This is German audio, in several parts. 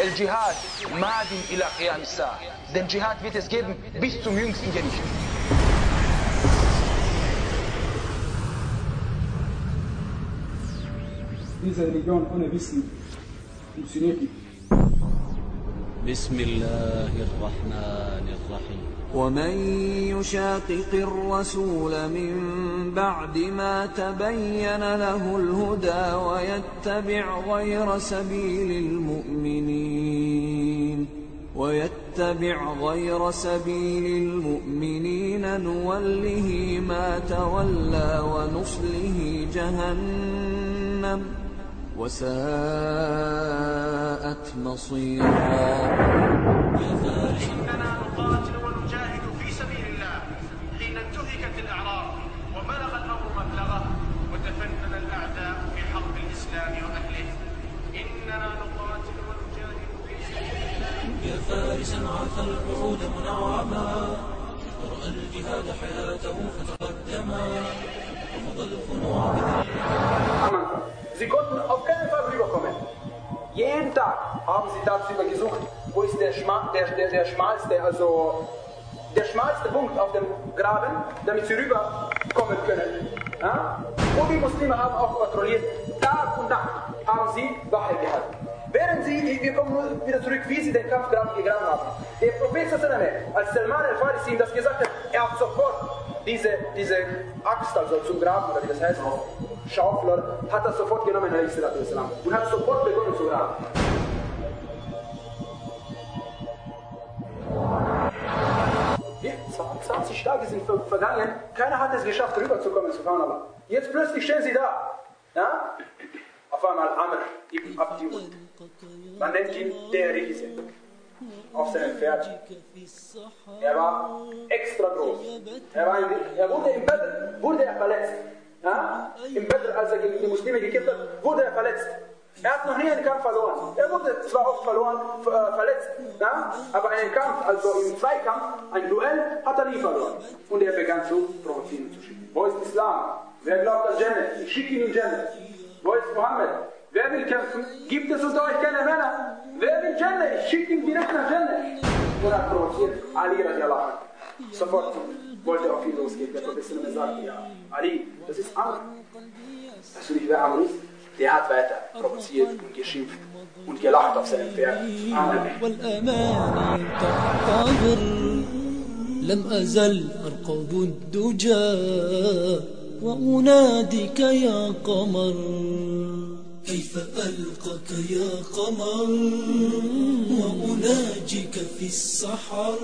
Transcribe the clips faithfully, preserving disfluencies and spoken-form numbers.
El-Jihad madin ila qiyam as-sa'a. Denn Dschihad wird es geben bis zum jüngsten Gericht. Diese Religion ohne Wissen funktioniert nicht. بسم الله الرحمن الرحيم ومن يشاقق الرسول من بعد ما تبين له الهدى ويتبع غير سبيل المؤمنين ويتبع غير سبيل المؤمنين نوله ما تولى ونصله جهنم وساءت مصيرا. إننا نقاتل ونجاهد في سبيل الله حين انتهكت الأعراض وبلغ الأمر مبلغه وتفنن الأعداء في حرب الإسلام وأهله. إننا نقاتل ونجاهد في سبيل الله. يا فارسا عاث القعود منعما ورأى الجهاد حياته فتقدما ومضى الخنوع Sie konnten auf keinen Fall rüberkommen. Jeden Tag haben sie tagsüber gesucht, wo ist der, Schma der, der, der schmalste, also der schmalste Punkt auf dem Graben, damit sie rüberkommen können. Ja? Und die Muslime haben auch kontrolliert, Tag und Nacht haben sie Wache gehalten. Während sie, wir kommen nur wieder zurück, wie sie den Kampf gerade gegraben haben. Der Prophet, als Salman al-Farisi ihm das gesagt hat, er hat sofort diese, diese Axt, also zum Graben, oder wie das heißt, Schaufler, hat er sofort genommen, und hat sofort begonnen zu graben. Ja, zwanzig Tage sind vergangen, keiner hat es geschafft, rüberzukommen, subhanallah. Jetzt plötzlich stehen sie da. Ja? Auf einmal Amr ibn Abdi, man nennt ihn der Riese, auf seinem Pferd. Er war extra groß. Er, war in, er wurde im Badr wurde er verletzt. Ja? Im Badr, als er gegen die Muslime gekämpft hat, wurde er verletzt. Er hat noch nie einen Kampf verloren. Er wurde zwar oft verloren, äh, verletzt, ja? Aber einen Kampf, also im Zweikampf, ein Duell, hat er nie verloren. Und er begann zu provozieren und zu schicken. Wo ist Islam? Wer glaubt an Jannah? Ich schicke ihn in Jannah. Wo ist Mohammed? Wer will kämpfen? Gibt es unter euch keine Männer? Wer will Jannah? Ich schicke ihn direkt nach Jannah. Und er provoziert Ali radiallahu anhu. Sofort wollte er auf ihn losgehen. Der Prophet sagte, ja, Ali, das ist Amr. Weißt du nicht, wer Amr ist? Der hat weiter provoziert und geschimpft und gelacht auf seinem Pferd. لم أزل أرقب الدجى وأناديك يا قمر كيف ألقاك يا قمر وأناجيك في السحر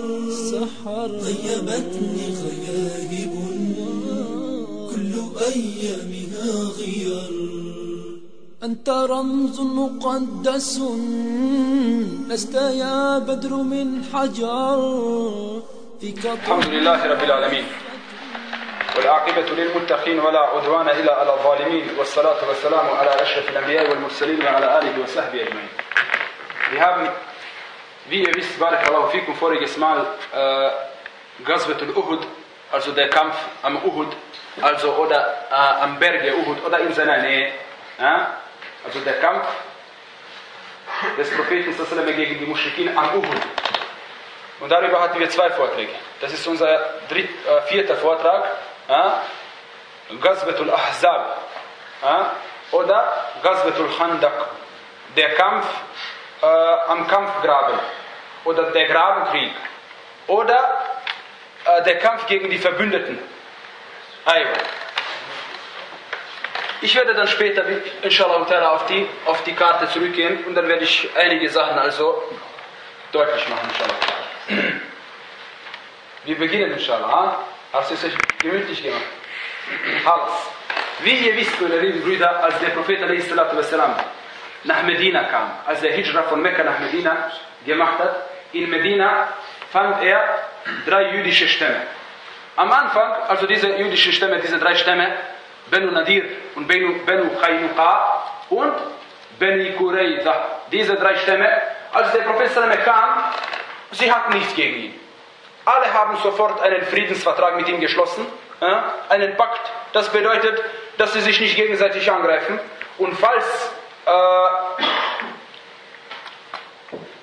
غيبتني غياهب كل أيامها غير أنت رمز مقدس لست يا بدر من حجر فيك. الحمد لله رب العالمين والعاقبة للمتقين ولا عدوان إلا على الظالمين والصلاة والسلام على أشرف الأنبياء والمرسلين وعلى آله وصحبه أجمعين. Wir haben, wie ihr wisst, Barakallahu fikum, voriges Mal äh, Ghazwatul Uhud, also der Kampf am Uhud, also oder äh, am Berge Uhud oder in seiner Nähe, ja? Also der Kampf des Propheten gegen die Muschrikin am Uhud. Und darüber hatten wir zwei Vorträge. Das ist unser dritt, äh, vierter Vortrag. Ja? Ghazwatul Ahzab, ja? Oder Ghazwatul Khandaq, der Kampf äh, am Kampfgraben oder der Grabenkrieg oder äh, der Kampf gegen die Verbündeten. Aywa. Ich werde dann später, inshallah, auf die, auf die Karte zurückgehen und dann werde ich einige Sachen also deutlich machen, inshallah. Wir beginnen, inshallah. Hast du es euch gemütlich gemacht? Alles. Wie ihr wisst, meine lieben Brüder, als der Prophet wassalam, nach Medina kam, als der Hijra von Mekka nach Medina gemacht hat, in Medina fand er drei jüdische Stämme. Am Anfang, also diese jüdischen Stämme, diese drei Stämme, Banu Nadir und Banu, Banu Qaynuqa und Bani Qurayza, diese drei Stämme, als der Prophet kam, sie hatten nichts gegen ihn. Alle haben sofort einen Friedensvertrag mit ihm geschlossen, äh, einen Pakt. Das bedeutet, dass sie sich nicht gegenseitig angreifen. Und falls, äh,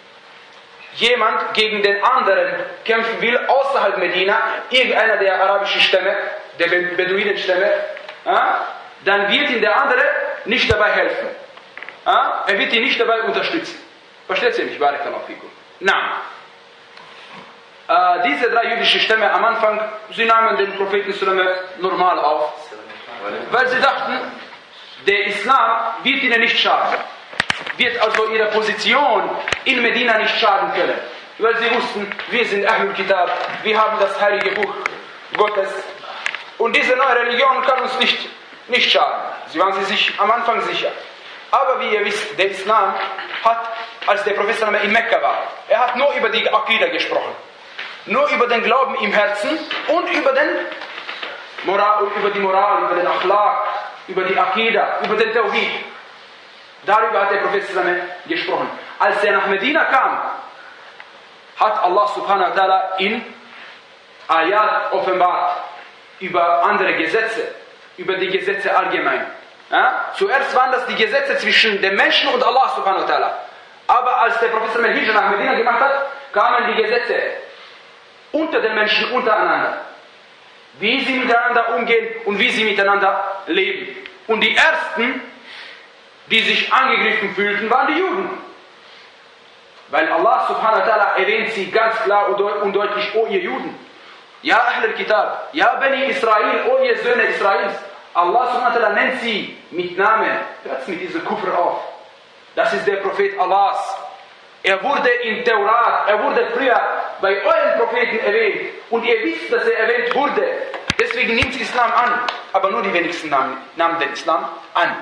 jemand gegen den anderen kämpfen will, außerhalb Medina, irgendeiner der arabischen Stämme, der Beduinenstämme, ja, dann wird ihm der andere nicht dabei helfen. Ja, er wird ihn nicht dabei unterstützen. Versteht ihr mich? Barakallahu fikum. Na, äh, diese drei jüdischen Stämme am Anfang, sie nahmen den Propheten normal auf, weil sie dachten, der Islam wird ihnen nicht schaden, wird also ihre Position in Medina nicht schaden können, weil sie wussten, wir sind Ahlul Kitab, wir haben das heilige Buch Gottes und diese neue Religion kann uns nicht, nicht schaden. Sie waren sich am Anfang sicher. Aber wie ihr wisst, der Islam hat, als der Prophet in Mekka war, er hat nur über die Aqidah gesprochen. Nur über den Glauben im Herzen und über, den Moral, über die Moral, über den Akhlaq, über die Aqidah, über den Tawhid. Darüber hat der Prophet gesprochen. Als er nach Medina kam, hat Allah subhanahu wa ta'ala in Ayat offenbart über andere Gesetze, über die Gesetze allgemein. Ja? Zuerst waren das die Gesetze zwischen den Menschen und Allah subhanahu wa ta'ala. Aber als der Prophet Hijra nach Medina gemacht hat, kamen die Gesetze unter den Menschen untereinander. Wie sie miteinander umgehen und wie sie miteinander leben. Und die ersten, die sich angegriffen fühlten, waren die Juden. Weil Allah subhanahu wa ta'ala erwähnt sie ganz klar und deutlich, o ihr Juden. Ja Ahl al-Kitab, ja Bani Israel, o ihr Söhne Israels. Allah subhanahu wa ta'ala nennt sie mit Namen. Hört mit diesem Kufr auf. Das ist der Prophet Allahs. Er wurde in Taurat, er wurde früher bei euren Propheten erwähnt. Und ihr wisst, dass er erwähnt wurde. Deswegen nimmt Islam an. Aber nur die wenigsten nahmen, nahmen den Islam an.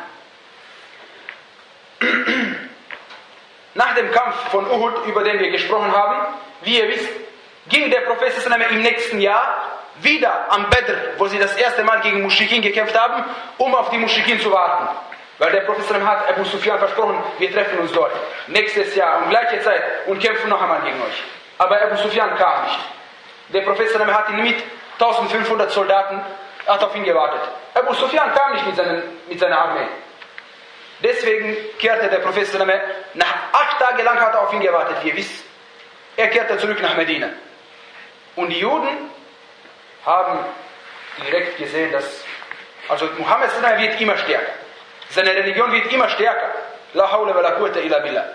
Nach dem Kampf von Uhud, über den wir gesprochen haben, wie ihr wisst, ging der Prophet im nächsten Jahr wieder am Badr, wo sie das erste Mal gegen Muschrikin gekämpft haben, um auf die Muschrikin zu warten. Weil der Prophet hat Abu Sufyan versprochen, wir treffen uns dort. Nächstes Jahr um gleiche Zeit und kämpfen noch einmal gegen euch. Aber Abu Sufyan kam nicht. Der Prophet hat ihn mit eintausendfünfhundert Soldaten hat auf ihn gewartet. Abu Sufyan kam nicht mit, seinen, mit seiner Armee. Deswegen kehrte der Prophet nach acht Tagen lang hat er auf ihn gewartet, wie ihr wisst. Er kehrte zurück nach Medina. Und die Juden haben direkt gesehen, dass also Muhammad wird immer stärker. Seine Religion wird immer stärker. La hawla wa la quwwata illa billah.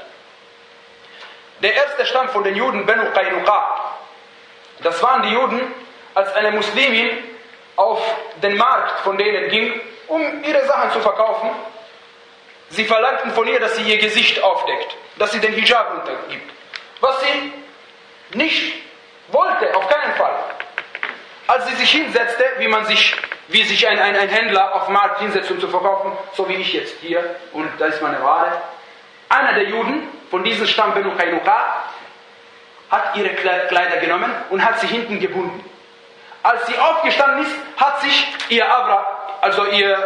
Der erste Stamm von den Juden, Banu Qaynuqa, das waren die Juden, als eine Muslimin auf den Markt von denen ging, um ihre Sachen zu verkaufen. Sie verlangten von ihr, dass sie ihr Gesicht aufdeckt, dass sie den Hijab untergibt. Was sie nicht wollte, auf keinen Fall. Als sie sich hinsetzte, wie man sich, wie sich ein, ein, ein Händler auf dem Markt hinsetzt, um zu verkaufen, so wie ich jetzt hier, und da ist meine Ware. Einer der Juden von diesem Stamm Banu Qaynuqa hat ihre Kleider genommen und hat sie hinten gebunden. Als sie aufgestanden ist, hat sich ihr Aura, also ihr,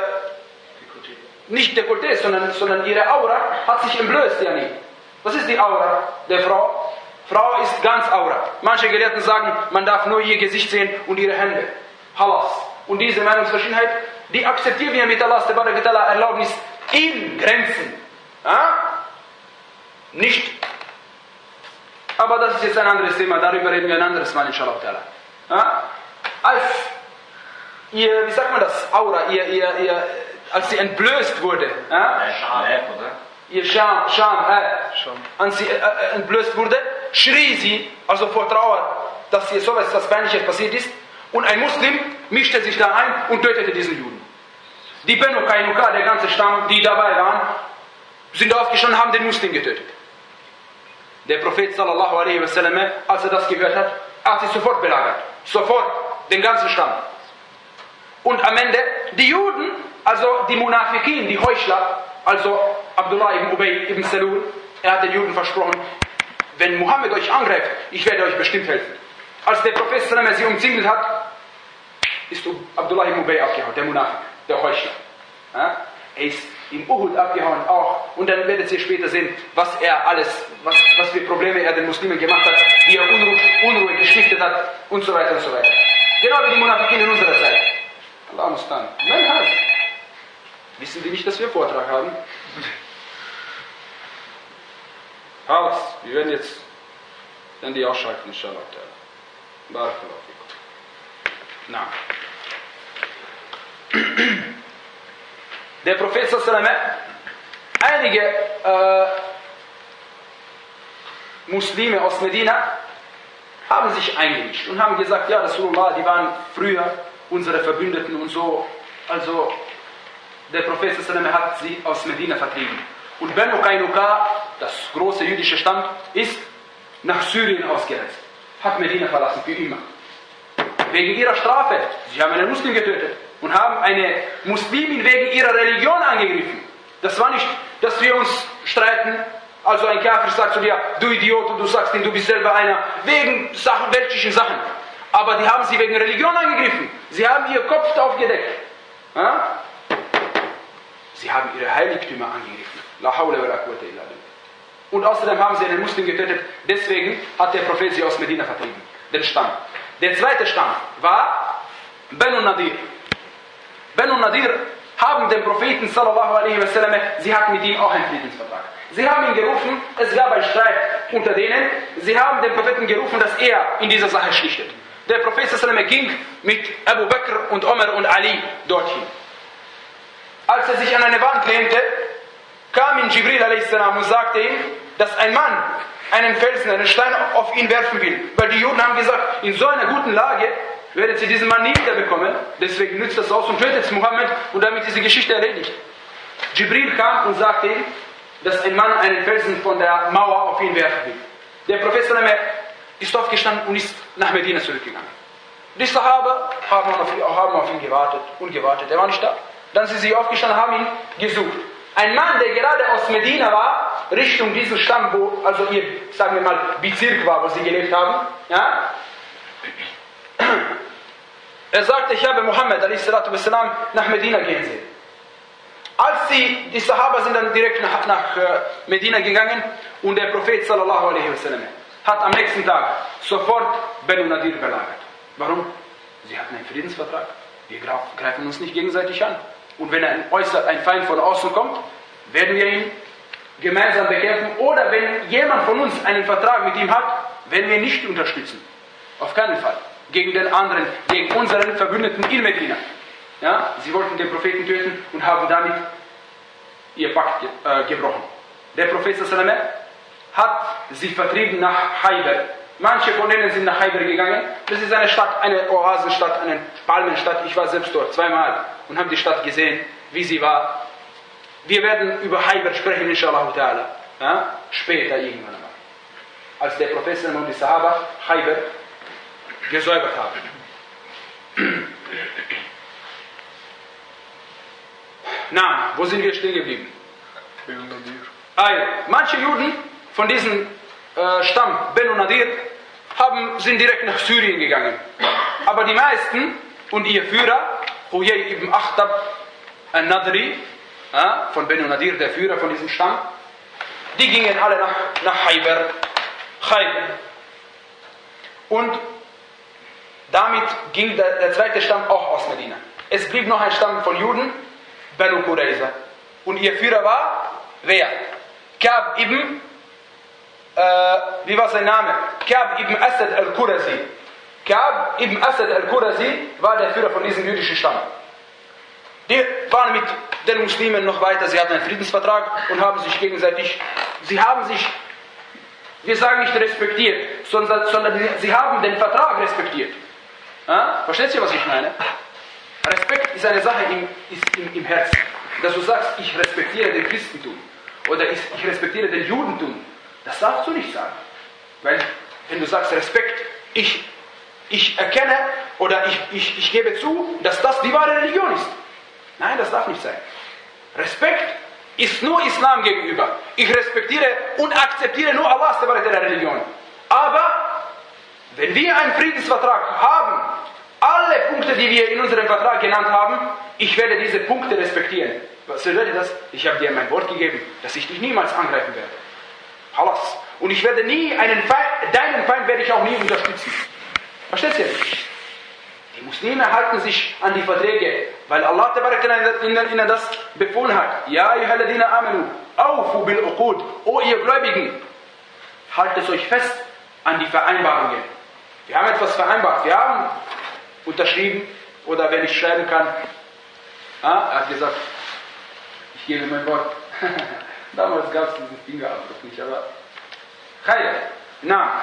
nicht Dekolleté, sondern, sondern ihre Aura, hat sich entblößt, ja nicht. Was ist die Aura der Frau? Frau ist ganz Aura. Manche Gelehrten sagen, man darf nur ihr Gesicht sehen und ihre Hände. Halas. Und diese Meinungsverschiedenheit, die akzeptieren wir mit Allahs Erlaubnis in Grenzen. Ja? Nicht. Aber das ist jetzt ein anderes Thema, darüber reden wir ein anderes Mal, inshallah. Ja? Als ihr, wie sagt man das, Aura, ihr, ihr, ihr, als sie entblößt wurde, ja? ihr Scham, Scham, äh, als sie äh, entblößt wurde, schrie sie, also vor Trauer, dass ihr so etwas Peinliches passiert ist, und ein Muslim mischte sich da ein und tötete diesen Juden. Die Banu Qaynuqa, der ganze Stamm, die dabei waren, sind aufgestanden und haben den Muslim getötet. Der Prophet sallallahu alaihi wasallam, als er das gehört hat, hat sich sofort belagert. Sofort, den ganzen Stamm. Und am Ende, die Juden, also die Munafikin, die Heuchler, also Abdullah ibn Ubay ibn Salul, er hat den Juden versprochen, wenn Mohammed euch angreift, ich werde euch bestimmt helfen. Als der Prophet sie umzingelt hat, ist Abdullah ibn Ubay abgehauen, der Munafik, der Heuchler. Ja? Er ist im Uhud abgehauen auch. Und dann werdet ihr später sehen, was er alles, was, was für Probleme er den Muslimen gemacht hat, wie er Unruhe, Unruhe gestiftet hat und so weiter und so weiter. Genau wie die Munafikin in unserer Zeit. Allah mustan. Nein, halt. Wissen die nicht, dass wir Vortrag haben? Alles. Wir werden jetzt Dann die ausschalten, inshallah. Barakallahu fikum. Na. Der Prophet sallallahu alaihi wasallam, einige äh, Muslime aus Medina haben sich eingemischt und haben gesagt, ja, Rasulullah, die waren früher unsere Verbündeten und so. Also der Prophet sallallahu alaihi wasallam hat sie aus Medina vertrieben. Und Banu Qaynuqa, das große jüdische Stamm, ist nach Syrien ausgereist. Hat Medina verlassen, für immer. Wegen ihrer Strafe. Sie haben einen Muslim getötet und haben eine Muslimin wegen ihrer Religion angegriffen. Das war nicht, dass wir uns streiten. Also ein Kafir sagt zu dir, du Idiot, und du sagst ihm, du bist selber einer, wegen Sachen, weltlichen Sachen. Aber die haben sie wegen Religion angegriffen. Sie haben ihr Kopf aufgedeckt. Ja? Sie haben ihre Heiligtümer angegriffen. La hawla wa la quwwata illa billah. Und außerdem haben sie einen Muslim getötet. Deswegen hat der Prophet sie aus Medina vertrieben. Den Stamm. Der zweite Stamm war Banu Nadir. Banu Nadir haben den Propheten sallallahu alaihi wasallam, sie hatten mit ihm auch einen Friedensvertrag. Sie haben ihn gerufen, es gab einen Streit unter denen, sie haben den Propheten gerufen, dass er in dieser Sache schlichtet. Der Prophet sallallahu alaihi wasallam ging mit Abu Bakr und Omar und Ali dorthin. Als er sich an eine Wand lehnte, kam in Jibril alaihi salam und sagte ihm, dass ein Mann einen Felsen, einen Stein auf ihn werfen will. Weil die Juden haben gesagt, in so einer guten Lage werdet ihr diesen Mann nie wiederbekommen. Deswegen nützt das aus und tötet Muhammad und damit ist die Geschichte erledigt. Jibril kam und sagte ihm, dass ein Mann einen Felsen von der Mauer auf ihn werfen will. Der Prophet ist aufgestanden und ist nach Medina zurückgegangen. Die Sahaba haben auf ihn, haben auf ihn gewartet und gewartet. Er war nicht da. Dann sind sie aufgestanden und haben ihn gesucht. Ein Mann, der gerade aus Medina war, Richtung diesen Stamm, wo also ihr, sagen wir mal, Bezirk war, wo sie gelebt haben, ja? Er sagte, ich habe Muhammad alaihi salatu wassalam nach Medina gehen sehen. Als sie, die Sahaba sind dann direkt nach, nach uh, Medina gegangen und der Prophet sallallahu alaihi wasallam hat am nächsten Tag sofort Banu Nadir belagert. Warum? Sie hatten einen Friedensvertrag. Wir greifen uns nicht gegenseitig an. Und wenn ein, äußer, ein Feind von außen kommt, werden wir ihn gemeinsam bekämpfen. Oder wenn jemand von uns einen Vertrag mit ihm hat, werden wir ihn nicht unterstützen. Auf keinen Fall. Gegen den anderen, gegen unseren Verbündeten in Medina. Ja? Sie wollten den Propheten töten und haben damit ihr Pakt ge äh, gebrochen. Der Prophet sallallahu alaihi wasallam hat sie vertrieben nach Khaybar. Manche von denen sind nach Khaybar gegangen. Das ist eine Stadt, eine Oasenstadt, eine Palmenstadt. Ich war selbst dort zweimal und habe die Stadt gesehen, wie sie war. Wir werden über Khaybar sprechen, inshallah ta'ala. Ja? Später irgendwann einmal. Als der Prophet und die Sahaba Khaybar gesäubert haben. Na, wo sind wir stehen geblieben? Also, manche Juden von diesem äh, Stamm Banu Nadir haben, sind direkt nach Syrien gegangen. Aber die meisten und ihr Führer, Huyay ibn Akhtab al-Nadri, äh, von Banu Nadir, der Führer von diesem Stamm, die gingen alle nach, nach Khaybar. Khaybar. Und damit ging der, der zweite Stamm auch aus Medina. Es blieb noch ein Stamm von Juden, Banu Qurayza. Und ihr Führer war, wer? Ka'b ibn, äh, wie war sein Name? Ka'b ibn Asad al-Qurazi. Ka'b ibn Asad al-Qurazi war der Führer von diesem jüdischen Stamm. Die waren mit den Muslimen noch weiter, sie hatten einen Friedensvertrag und haben sich gegenseitig, sie haben sich, wir sagen nicht respektiert, sondern, sondern sie haben den Vertrag respektiert. Ja? Versteht ihr, was ich meine? Respekt ist eine Sache im, ist im, im Herzen. Dass du sagst, ich respektiere den Christentum oder ich, ich respektiere den Judentum, das darfst du nicht sagen. Weil, wenn du sagst Respekt, ich, ich erkenne oder ich, ich, ich gebe zu, dass das die wahre Religion ist. Nein, das darf nicht sein. Respekt ist nur Islam gegenüber. Ich respektiere und akzeptiere nur Allahs der Religion. Aber, wenn wir einen Friedensvertrag haben, alle Punkte, die wir in unserem Vertrag genannt haben, ich werde diese Punkte respektieren. Was bedeutet das? Ich habe dir mein Wort gegeben, dass ich dich niemals angreifen werde. Halas. Und ich werde nie einen Feind, deinen Feind werde ich auch nie unterstützen. Versteht ihr nicht? Die Muslime halten sich an die Verträge, weil Allah ihnen das befohlen hat. Ja, ayyuhalladhina amanu, awfu bil uqud. O ihr Gläubigen, haltet euch fest an die Vereinbarungen. Wir haben etwas vereinbart, wir haben unterschrieben, oder wenn ich schreiben kann, ah, er hat gesagt, ich gebe mein Wort. Damals gab es diesen Fingerabdruck nicht, aber Khair, na,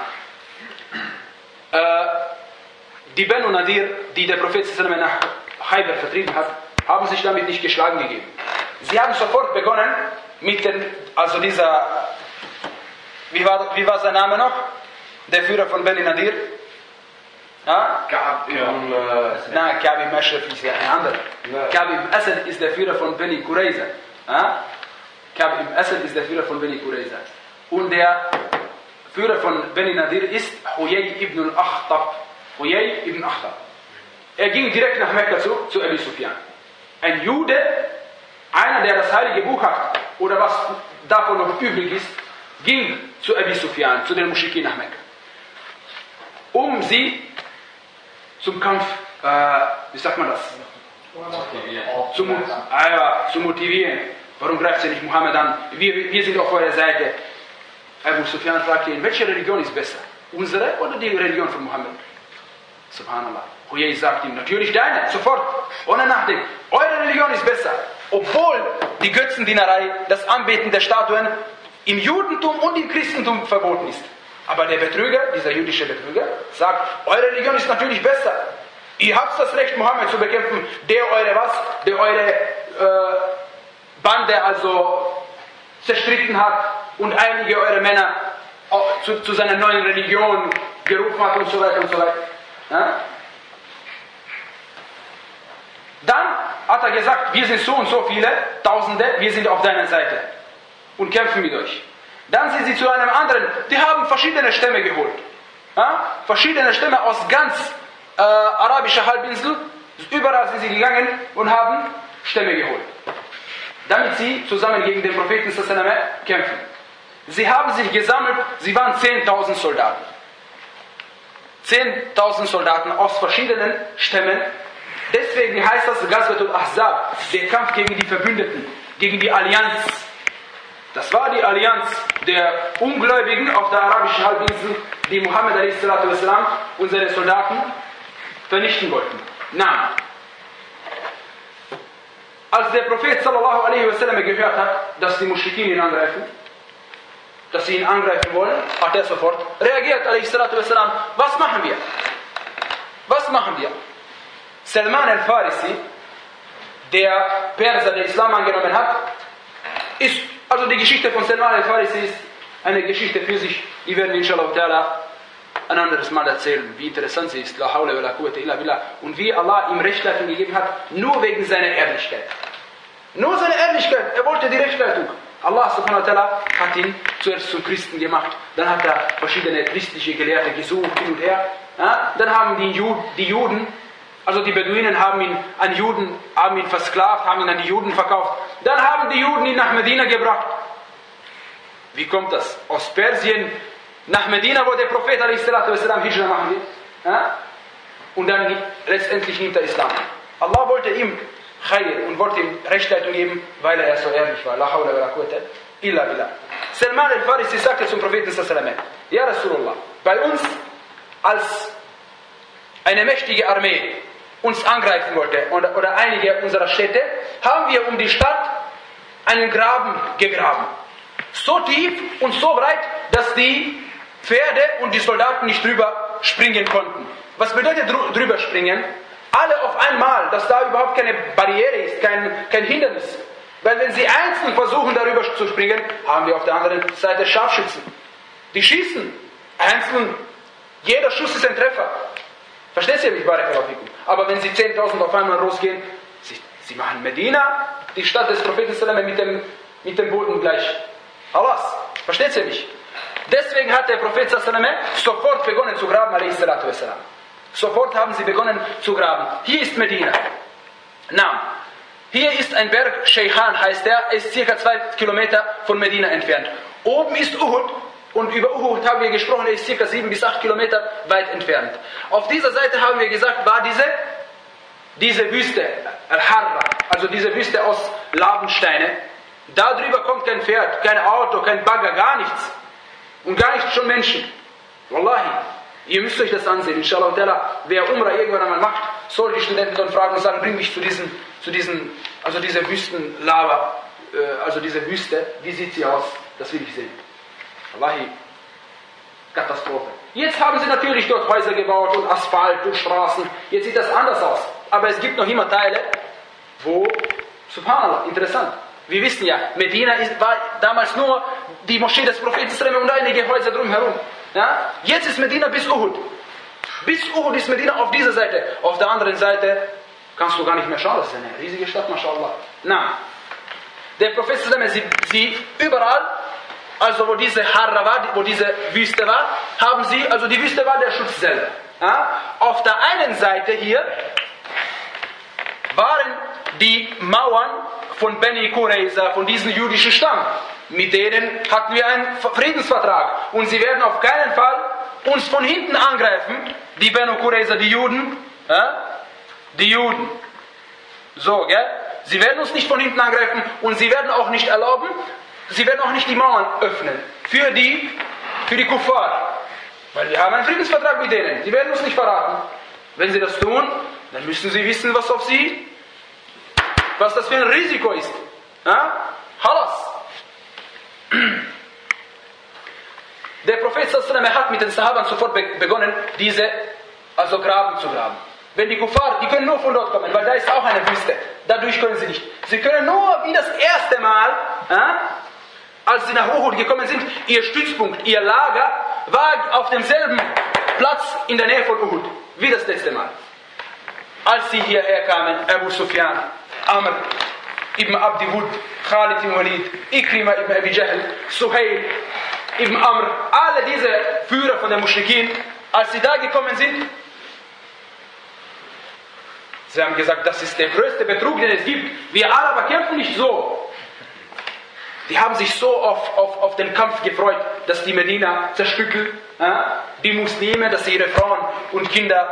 äh, die Banu Nadir, die der Prophet nach Khaybar vertrieben hat, haben sich damit nicht geschlagen gegeben. Sie haben sofort begonnen mit den, also dieser, wie war, wie war sein Name noch? Der Führer von Bani Nadir? Ja? Ka'ab ibn Asad. Nein, Ka'ab ibn Ashraf ist ja ein anderer. Ka'ab ibn Asad ist der Führer von Bani Qurayza. Ja? Ka'ab ibn Asad ist der Führer von Bani Qurayza. Und der Führer von Bani Nadir ist Huyay ibn al-Akhtab. Huyay ibn Akhtab. Er ging direkt nach Mekka zu, zu Abi Sufyan. Ein Jude, einer, der das heilige Buch hat, oder was davon noch übrig ist, ging zu Abi Sufyan, zu den Muschrikin nach Mekka, um sie zum Kampf, äh, wie sagt man das? Zu, ah ja, zu motivieren. Warum greift ihr nicht Mohammed an? Wir, wir sind auf eurer Seite. Abu Sufyan fragte ihn, welche Religion ist besser? Unsere oder die Religion von Mohammed? Subhanallah. Huyay sagt ihm, natürlich deine, sofort, ohne Nachdenken. Eure Religion ist besser. Obwohl die Götzendienerei, das Anbeten der Statuen im Judentum und im Christentum verboten ist. Aber der Betrüger, dieser jüdische Betrüger, sagt, eure Religion ist natürlich besser. Ihr habt das Recht, Mohammed zu bekämpfen, der eure was? Der eure äh, Bande also zerstritten hat und einige eure Männer zu, zu seiner neuen Religion gerufen hat und so weiter und so weiter. Ja? Dann hat er gesagt, wir sind so und so viele, Tausende, wir sind auf deiner Seite und kämpfen mit euch. Dann sind sie zu einem anderen, die haben verschiedene Stämme geholt. Ja? Verschiedene Stämme aus ganz äh, arabischer Halbinsel, überall sind sie gegangen und haben Stämme geholt, damit sie zusammen gegen den Propheten kämpfen. Sie haben sich gesammelt, sie waren zehntausend Soldaten. zehntausend Soldaten aus verschiedenen Stämmen. Deswegen heißt das Ghazwatul Ahzab, der Kampf gegen die Verbündeten, gegen die Allianz. Das war die Allianz der Ungläubigen auf der arabischen Halbinsel, die Muhammad a s. und seine Soldaten vernichten wollten. Na, als der Prophet sallallahu alaihi wasallam gehört hat, dass die Muschrikin ihn angreifen, dass sie ihn angreifen wollen, hat er sofort reagiert, alaihi salatu wassalam. Was machen wir? Was machen wir? Salman al-Farisi, der Perser, der Islam angenommen hat, ist, also die Geschichte von Salman al-Farisi ist eine Geschichte für sich, die werden wir inshallah ta'ala ein anderes Mal erzählen, wie interessant sie ist, la hawla wa la quwwata illa billah, und wie Allah ihm Rechtsleitung gegeben hat, nur wegen seiner Ehrlichkeit. Nur seine Ehrlichkeit, er wollte die Rechtsleitung. Allah subhanahu wa ta'ala hat ihn zuerst zum Christen gemacht, dann hat er verschiedene christliche Gelehrte gesucht, hin und her. Ja? Dann haben die Juden, die Juden, also die Beduinen haben ihn an Juden, haben ihn versklavt, haben ihn an die Juden verkauft. Dann haben die Juden ihn nach Medina gebracht. Wie kommt das? Aus Persien nach Medina, wo der Prophet a s. Hijra machen will. Ja? Und dann letztendlich nimmt er Islam. Allah wollte ihm Khair und wollte ihm Rechtsleitung geben, weil er so ehrlich war. La hawla wa la quwwata illa billah. Salman al-Farisi sagte zum Propheten sallallahu alaihi wasallam: Ja Rasulullah, bei uns als eine mächtige Armee uns angreifen wollte oder, oder einige unserer Städte, haben wir um die Stadt einen Graben gegraben. So tief und so breit, dass die Pferde und die Soldaten nicht drüber springen konnten. Was bedeutet drüber springen? Alle auf einmal, dass da überhaupt keine Barriere ist, kein, kein Hindernis. Weil wenn sie einzeln versuchen, darüber zu springen, haben wir auf der anderen Seite Scharfschützen. Die schießen einzeln. Jeder Schuss ist ein Treffer. Versteht ihr mich, Barakallahu fikum? Aber wenn sie zehntausend auf einmal losgehen, sie, sie machen Medina, die Stadt des Propheten mit dem, mit dem Boden gleich. Allahs. Versteht ihr mich? Deswegen hat der Prophet sofort begonnen zu graben, alaihi salatu wassalam. Sofort haben sie begonnen zu graben. Hier ist Medina. Na, hier ist ein Berg, Sheikhan heißt der, er ist circa zwei Kilometer von Medina entfernt. Oben ist Uhud und über Uhud haben wir gesprochen, er ist circa sieben bis acht Kilometer weit entfernt. Auf dieser Seite haben wir gesagt, war diese, diese Wüste, Al-Harra, also diese Wüste aus Lavensteine. Darüber kommt kein Pferd, kein Auto, kein Bagger, gar nichts. Und gar nicht schon Menschen. Wallahi, ihr müsst euch das ansehen. Inshallah, wer Umrah irgendwann einmal macht, soll die Studenten dann fragen und sagen, bring mich zu diesen, zu diesen, also dieser Wüstenlava, äh, also diese Wüste, wie sieht sie aus? Das will ich sehen. Wallahi, Katastrophe. Jetzt haben sie natürlich dort Häuser gebaut und Asphalt und Straßen. Jetzt sieht das anders aus. Aber es gibt noch immer Teile, wo, subhanallah, interessant. Wir wissen ja, Medina ist, war damals nur die Moschee des Propheten und einige Häuser drumherum. Ja? Jetzt ist Medina bis Uhud. Bis Uhud ist Medina auf dieser Seite. Auf der anderen Seite kannst du gar nicht mehr schauen. Das ist eine riesige Stadt, mashallah. Na, der Prophet, sie, sie überall, also wo diese Harra war, wo diese Wüste war, haben sie, also die Wüste war der Schutz selber. Ja? Auf der einen Seite hier waren die Mauern von Beni Qurayza, von diesem jüdischen Stamm. Mit denen hatten wir einen Friedensvertrag. Und sie werden auf keinen Fall uns von hinten angreifen, die Beni Qurayza, die Juden. Ja? Die Juden. So, gell? Sie werden uns nicht von hinten angreifen und sie werden auch nicht erlauben, sie werden auch nicht die Mauern öffnen für die, für die Kuffar. Weil wir haben einen Friedensvertrag mit denen. Sie werden uns nicht verraten. Wenn sie das tun, dann müssen sie wissen, was auf sie, was das für ein Risiko ist. Ja? Halas. Der Prophet sallallahu hat mit den Sahabern sofort begonnen, diese also Graben zu graben. Wenn die Kuffar, die können nur von dort kommen, weil da ist auch eine Wüste. Dadurch können sie nicht. Sie können nur wie das erste Mal, ja, als sie nach Uhud gekommen sind, ihr Stützpunkt, ihr Lager war auf demselben Platz in der Nähe von Uhud, wie das letzte Mal. Als sie hierher kamen, Abu Sufyan, Amr ibn Abdi Wud, Khalid ibn Walid, Ikrima ibn Abi Jahl, Suhail ibn Amr, alle diese Führer von den Muschrikin, als sie da gekommen sind, sie haben gesagt, das ist der größte Betrug, den es gibt. Wir Araber kämpfen nicht so. Die haben sich so auf, auf, auf den Kampf gefreut, dass die Medina zerstückeln, äh, die Muslime, dass sie ihre Frauen und Kinder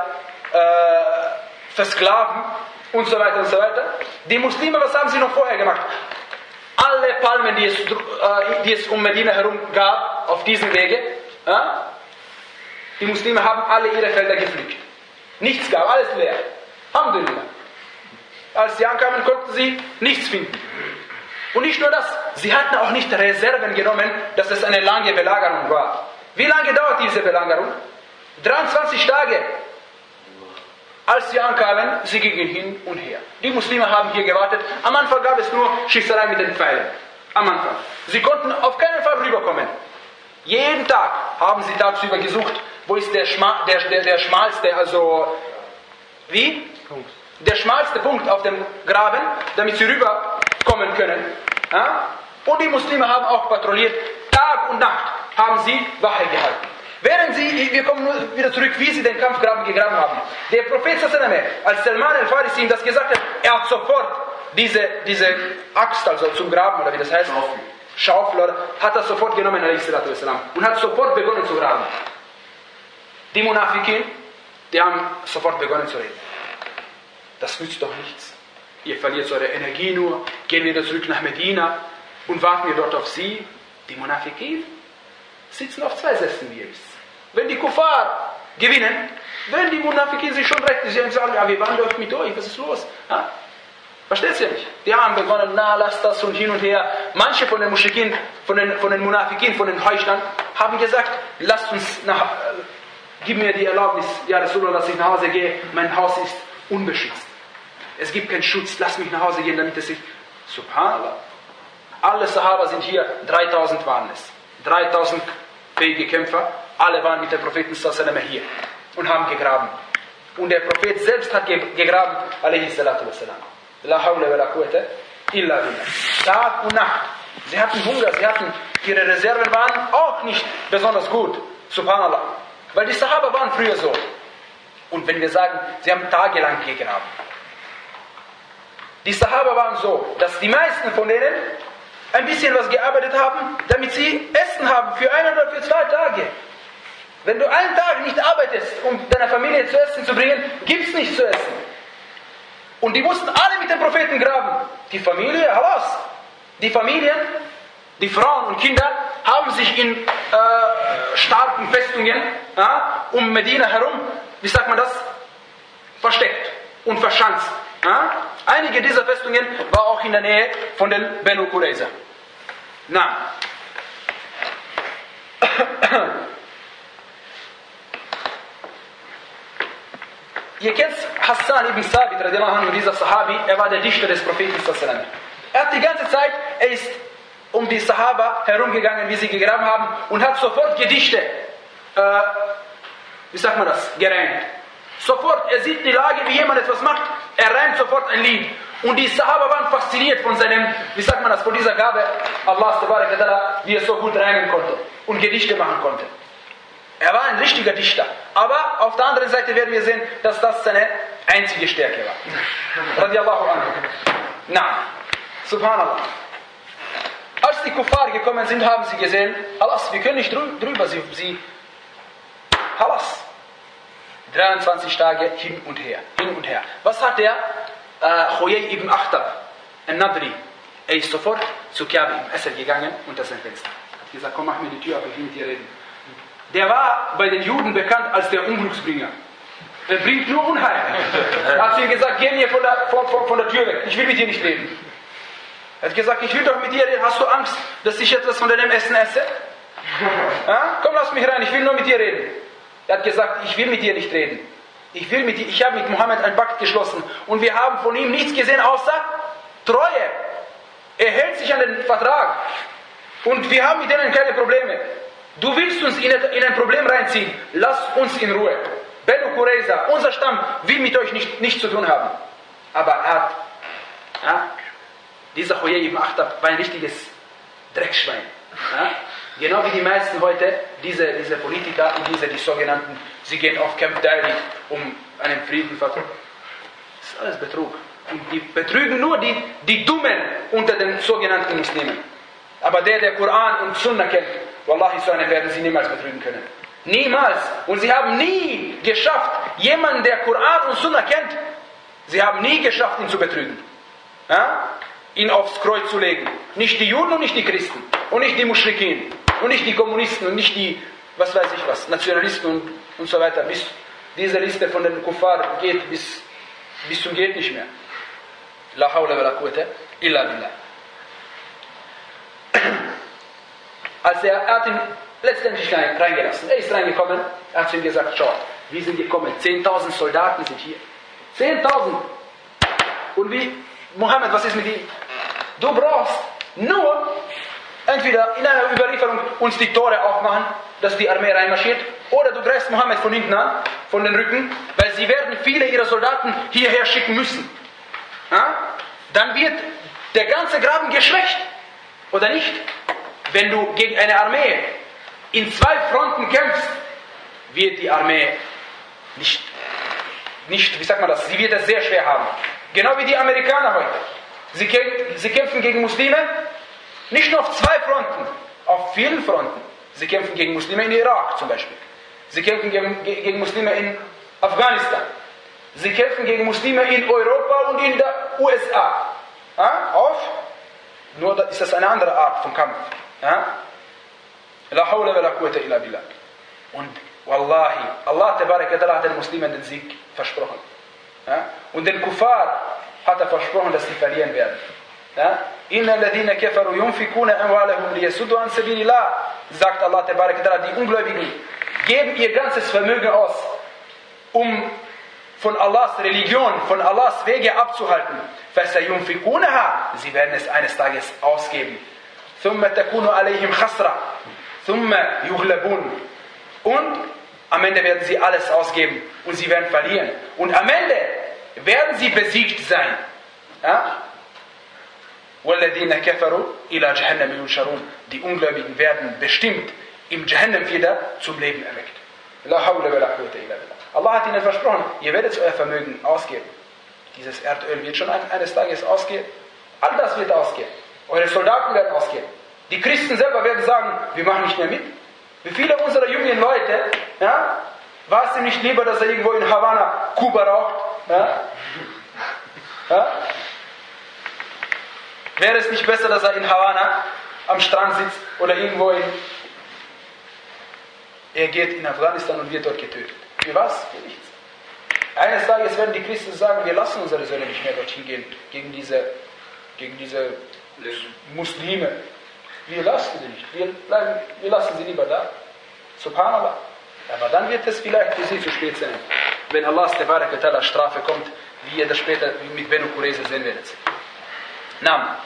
äh, versklaven und so weiter und so weiter. Die Muslime, was haben sie noch vorher gemacht? Alle Palmen, die es, äh, die es um Medina herum gab, auf diesem Wege, äh, die Muslime haben alle ihre Felder gepflückt. Nichts gab, alles leer. Alhamdulillah. Als sie ankamen, konnten sie nichts finden. Und nicht nur das, sie hatten auch nicht Reserven genommen, dass es eine lange Belagerung war. Wie lange dauert diese Belagerung? dreiundzwanzig Tage. Als sie ankamen, sie gingen hin und her. Die Muslime haben hier gewartet. Am Anfang gab es nur Schießerei mit den Pfeilen. Am Anfang. Sie konnten auf keinen Fall rüberkommen. Jeden Tag haben sie tagsüber gesucht, wo ist der, Schma der, der, der schmalste, also wie? Punkt. Der schmalste Punkt auf dem Graben, damit sie rüberkommen können. Ja? Und die Muslime haben auch patrouilliert. Tag und Nacht haben sie Wache gehalten. Während sie, wir kommen nur wieder zurück, wie sie den Kampfgraben gegraben haben. Der Prophet sallallahu, als Salman al-Farisi ihm das gesagt hat, er hat sofort diese, diese Axt, also zum Graben, oder wie das heißt, Schaufel, Schaufel oder, hat er sofort genommen, und hat sofort begonnen zu graben. Die Munafikin, die haben sofort begonnen zu reden. Das nützt doch nichts. Ihr verliert eure Energie nur, gehen wieder zurück nach Medina und warten wir dort auf sie. Die Munafikin sitzen auf zwei Sätzen, wie ihr wisst. Wenn die Kuffar gewinnen, wenn die Munafikin sich schon recht, sie sagen, ja, wir waren dort mit euch, was ist los? Ja? Versteht ihr nicht? Die haben begonnen, na, lasst das und hin und her. Manche von den Muschrikin, von den, von den Munafikin, von den Heuchlern, haben gesagt, lasst uns nach, äh, gib mir die Erlaubnis, ja Rasulullah, dass ich nach Hause gehe, mein Haus ist unbeschützt. Es gibt keinen Schutz, lass mich nach Hause gehen, damit es sich... Subhanallah. Alle Sahaba sind hier, dreitausend waren es. dreitausend fähige Kämpfer, alle waren mit dem Propheten sallallahu alaihi wasallam hier und haben gegraben. Und der Prophet selbst hat gegraben, alaihi salatu wassalam. La hawla wa la quwwata illa billah. Tag und Nacht. Sie hatten Hunger, sie hatten, ihre Reserven waren auch nicht besonders gut. Subhanallah. Weil die Sahaba waren früher so. Und wenn wir sagen, sie haben tagelang gegraben. Die Sahaba waren so, dass die meisten von denen ein bisschen was gearbeitet haben, damit sie Essen haben für ein oder für zwei Tage. Wenn du einen Tag nicht arbeitest, um deiner Familie zu essen zu bringen, gibt es nichts zu essen. Und die mussten alle mit dem Propheten graben. Die Familie, halas. Die Familien, die Frauen und Kinder haben sich in äh, starken Festungen ja, um Medina herum, wie sagt man das, versteckt und verschanzt. Ja. Einige dieser Festungen waren auch in der Nähe von den Banu Qurayza. Na. Ihr kennt Hassan ibn Thabit, radiallahu anhu, dieser Sahabi, er war der Dichter des Propheten. Er hat die ganze Zeit, er ist um die Sahaba herumgegangen, wie sie gegraben haben, und hat sofort Gedichte, äh, wie sagt man das, gereimt. Sofort, er sieht die Lage, wie jemand etwas macht, er reimt sofort ein Lied. Und die Sahaba waren fasziniert von seinem, wie sagt man das, von dieser Gabe Allahs, wie er so gut reimen konnte und Gedichte machen konnte. Er war ein richtiger Dichter. Aber auf der anderen Seite werden wir sehen, dass das seine einzige Stärke war. Radiallahu anhu. Na, subhanallah. Als die Kuffar gekommen sind, haben sie gesehen, Halas, wir können nicht drüber, sie, sie Halas. dreiundzwanzig Tage hin und her, hin und her. Was hat der äh, Huyay ibn Akhtab, ein Nadri? Er ist sofort zu Ka'b ibn Asad gegangen unter sein Fenster. Hat gesagt, komm, mach mir die Tür auf, ich will mit dir reden. Der war bei den Juden bekannt als der Unglücksbringer. Er bringt nur Unheil. Er hat ihm gesagt, geh mir von der, von, von, von der Tür weg, ich will mit dir nicht reden. Er hat gesagt, ich will doch mit dir reden, hast du Angst, dass ich etwas von deinem Essen esse? Ja? Komm, lass mich rein, ich will nur mit dir reden. Er hat gesagt, ich will mit dir nicht reden. Ich will mit dir, ich habe mit Mohammed einen Pakt geschlossen und wir haben von ihm nichts gesehen außer Treue. Er hält sich an den Vertrag und wir haben mit denen keine Probleme. Du willst uns in ein Problem reinziehen, lass uns in Ruhe. Banu Qurayza, unser Stamm, will mit euch nicht, nichts zu tun haben. Aber er hat, ja, dieser Huyay ibn Akhtab war ein richtiges Dreckschwein. Ja? Genau wie die meisten heute, diese, diese Politiker und diese, die sogenannten, sie gehen auf Camp David, um einen Frieden zu vertreten. Das ist alles Betrug. Und die betrügen nur die, die Dummen unter den sogenannten Muslimen. Aber der, der Koran und Sunna kennt, wallahi, so einen werden sie niemals betrügen können. Niemals. Und sie haben nie geschafft, jemanden, der Koran und Sunna kennt, sie haben nie geschafft, ihn zu betrügen. Ja? Ihn aufs Kreuz zu legen. Nicht die Juden und nicht die Christen. Und nicht die Muschrikin. Und nicht die Kommunisten und nicht die, was weiß ich was, Nationalisten und, und so weiter. Bis diese Liste von den Kuffar geht bis, bis zum geht nicht mehr. La hawla wa la quwwata illa billah. Als er, er hat ihn letztendlich reingelassen. Er ist reingekommen, er hat zu ihm gesagt, schau, wir sind gekommen, zehntausend Soldaten sind hier. zehntausend! Und wie, Mohammed, was ist mit ihm? Du brauchst nur entweder in einer Überlieferung uns die Tore aufmachen, dass die Armee reinmarschiert, oder du greifst Mohammed von hinten an, von den Rücken, weil sie werden viele ihrer Soldaten hierher schicken müssen. Ja? Dann wird der ganze Graben geschwächt, oder nicht? Wenn du gegen eine Armee in zwei Fronten kämpfst, wird die Armee nicht, nicht, wie sagt man das, sie wird es sehr schwer haben. Genau wie die Amerikaner heute. Sie, sie kämpfen gegen Muslime, nicht nur auf zwei Fronten, auf vielen Fronten. Sie kämpfen gegen Muslime in Irak zum Beispiel. Sie kämpfen gegen, gegen Muslime in Afghanistan. Sie kämpfen gegen Muslime in Europa und in der U S A. Ja, auf? Nur ist das eine andere Art von Kampf. Ja? La hawla wa la quwwata illa billah. Und wallahi, Allah tabarak wa ta'ala hat den Muslimen den Sieg versprochen. Ja? Und den Kuffar hat er versprochen, dass sie verlieren werden. Ja? Inna alladhina kafaru yunfikuna amwalahum liyasuddu an sabilillah, sagt Allah tabarak wa ta'ala, die Ungläubigen geben ihr ganzes Vermögen aus, um von Allahs Religion, von Allahs Wege abzuhalten. فَسَيُنْفِقُونَهَا, sie werden es eines Tages ausgeben. ثُمَّ تَكُونُ عَلَيْهِمْ خَسْرًا ثُمَّ يُغْلَبُونَ, und am Ende werden sie alles ausgeben und sie werden verlieren. Und am Ende werden sie besiegt sein. Ja? وَالَّذِينَ كَفَرُوا إِلَى جَهَنَّمِ يُنْشَرُونَ, die Ungläubigen werden bestimmt im Jahannam wieder zum Leben erweckt. La hawla wa la quwwata illa billah. Allah hat ihnen versprochen, ihr werdet euer Vermögen ausgeben. Dieses Erdöl wird schon eines Tages ausgehen. All das wird ausgehen. Eure Soldaten werden ausgehen. Die Christen selber werden sagen, wir machen nicht mehr mit. Wie viele unserer jungen Leute, ja, war es ihm nicht lieber, dass er irgendwo in Havanna Kuba raucht? Ja? Ja? Wäre es nicht besser, dass er in Havanna am Strand sitzt oder irgendwo in er geht in Afghanistan und wird dort getötet. Für was? Für nichts. Eines Tages werden die Christen sagen, wir lassen unsere Söhne nicht mehr dorthin gehen, gegen diese, gegen diese Muslime. Wir lassen sie nicht, wir, bleiben, wir lassen sie lieber da. Subhanallah. Aber dann wird es vielleicht für sie zu spät sein, wenn Allahs Ta'ala Strafe kommt, wie ihr das später mit Benu Qurayza sehen werdet. Na,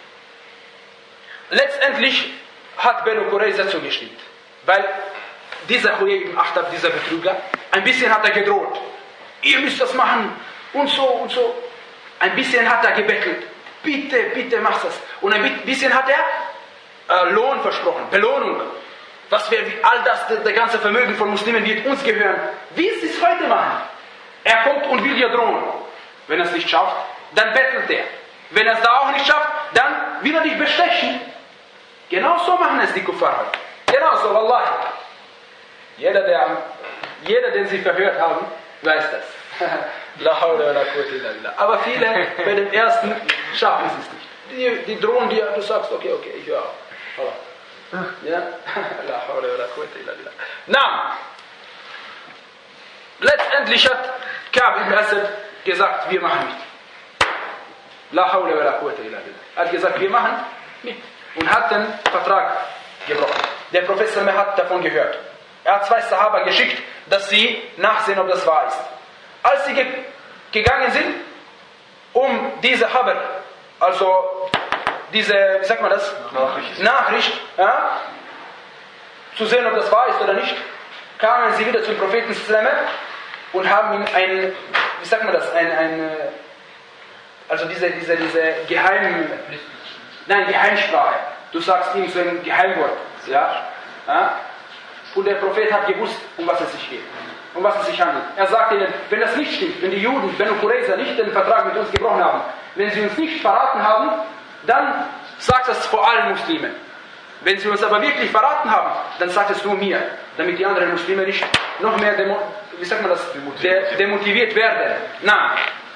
letztendlich hat Benu Qurayza zugestimmt, weil dieser Huyay ibn Akhtab, dieser Betrüger, ein bisschen hat er gedroht. Ihr müsst das machen und so und so. Ein bisschen hat er gebettelt. Bitte, bitte mach das. Und ein bisschen hat er äh, Lohn versprochen, Belohnung. Was wir, all das, der, der ganze Vermögen von Muslimen wird uns gehören. Wie ist es heute machen? Er kommt und will dir drohen. Wenn er es nicht schafft, dann bettelt er. Wenn er es da auch nicht schafft, dann will er dich bestechen. Genau so machen es die Kuffar heute. Genau so, Wallahi. Jeder, der, jeder, den sie verhört haben, weiß das. La hawla wa la quwwata illa billah. Aber viele bei dem ersten schaffen sie es nicht. Die, die drohen dir, du sagst, okay, okay, ich höre auf. Ja? La hawla wa la quwwata illa billah. Na, letztendlich hat Ka'b ibn Asad gesagt, wir machen mit. La hawla wa la quwwata illa billah. Er hat gesagt, wir machen mit. Und hat den Vertrag gebrochen. Der Prophet hat davon gehört. Er hat zwei Sahaba geschickt, dass sie nachsehen, ob das wahr ist. Als sie ge gegangen sind, um diese Haber, also diese, wie sagt man das? Nachricht, Nachricht ja, zu sehen, ob das wahr ist oder nicht, kamen sie wieder zum Propheten und haben ihm ein, wie sagt man das, ein, ein also diese, diese, diese Geheim, nein, Geheimsprache. Du sagst ihm so ein Geheimwort, ja, ja. Und der Prophet hat gewusst, um was es sich geht, um was es sich handelt. Er sagt ihnen, wenn das nicht stimmt, wenn die Juden, Benu Qurayza nicht den Vertrag mit uns gebrochen haben, wenn sie uns nicht verraten haben, dann sagt das vor allen Muslimen. Wenn sie uns aber wirklich verraten haben, dann sagt es nur mir, damit die anderen Muslime nicht noch mehr, demo, wie sagt man das, demotiviert, demotiviert werden. Nein.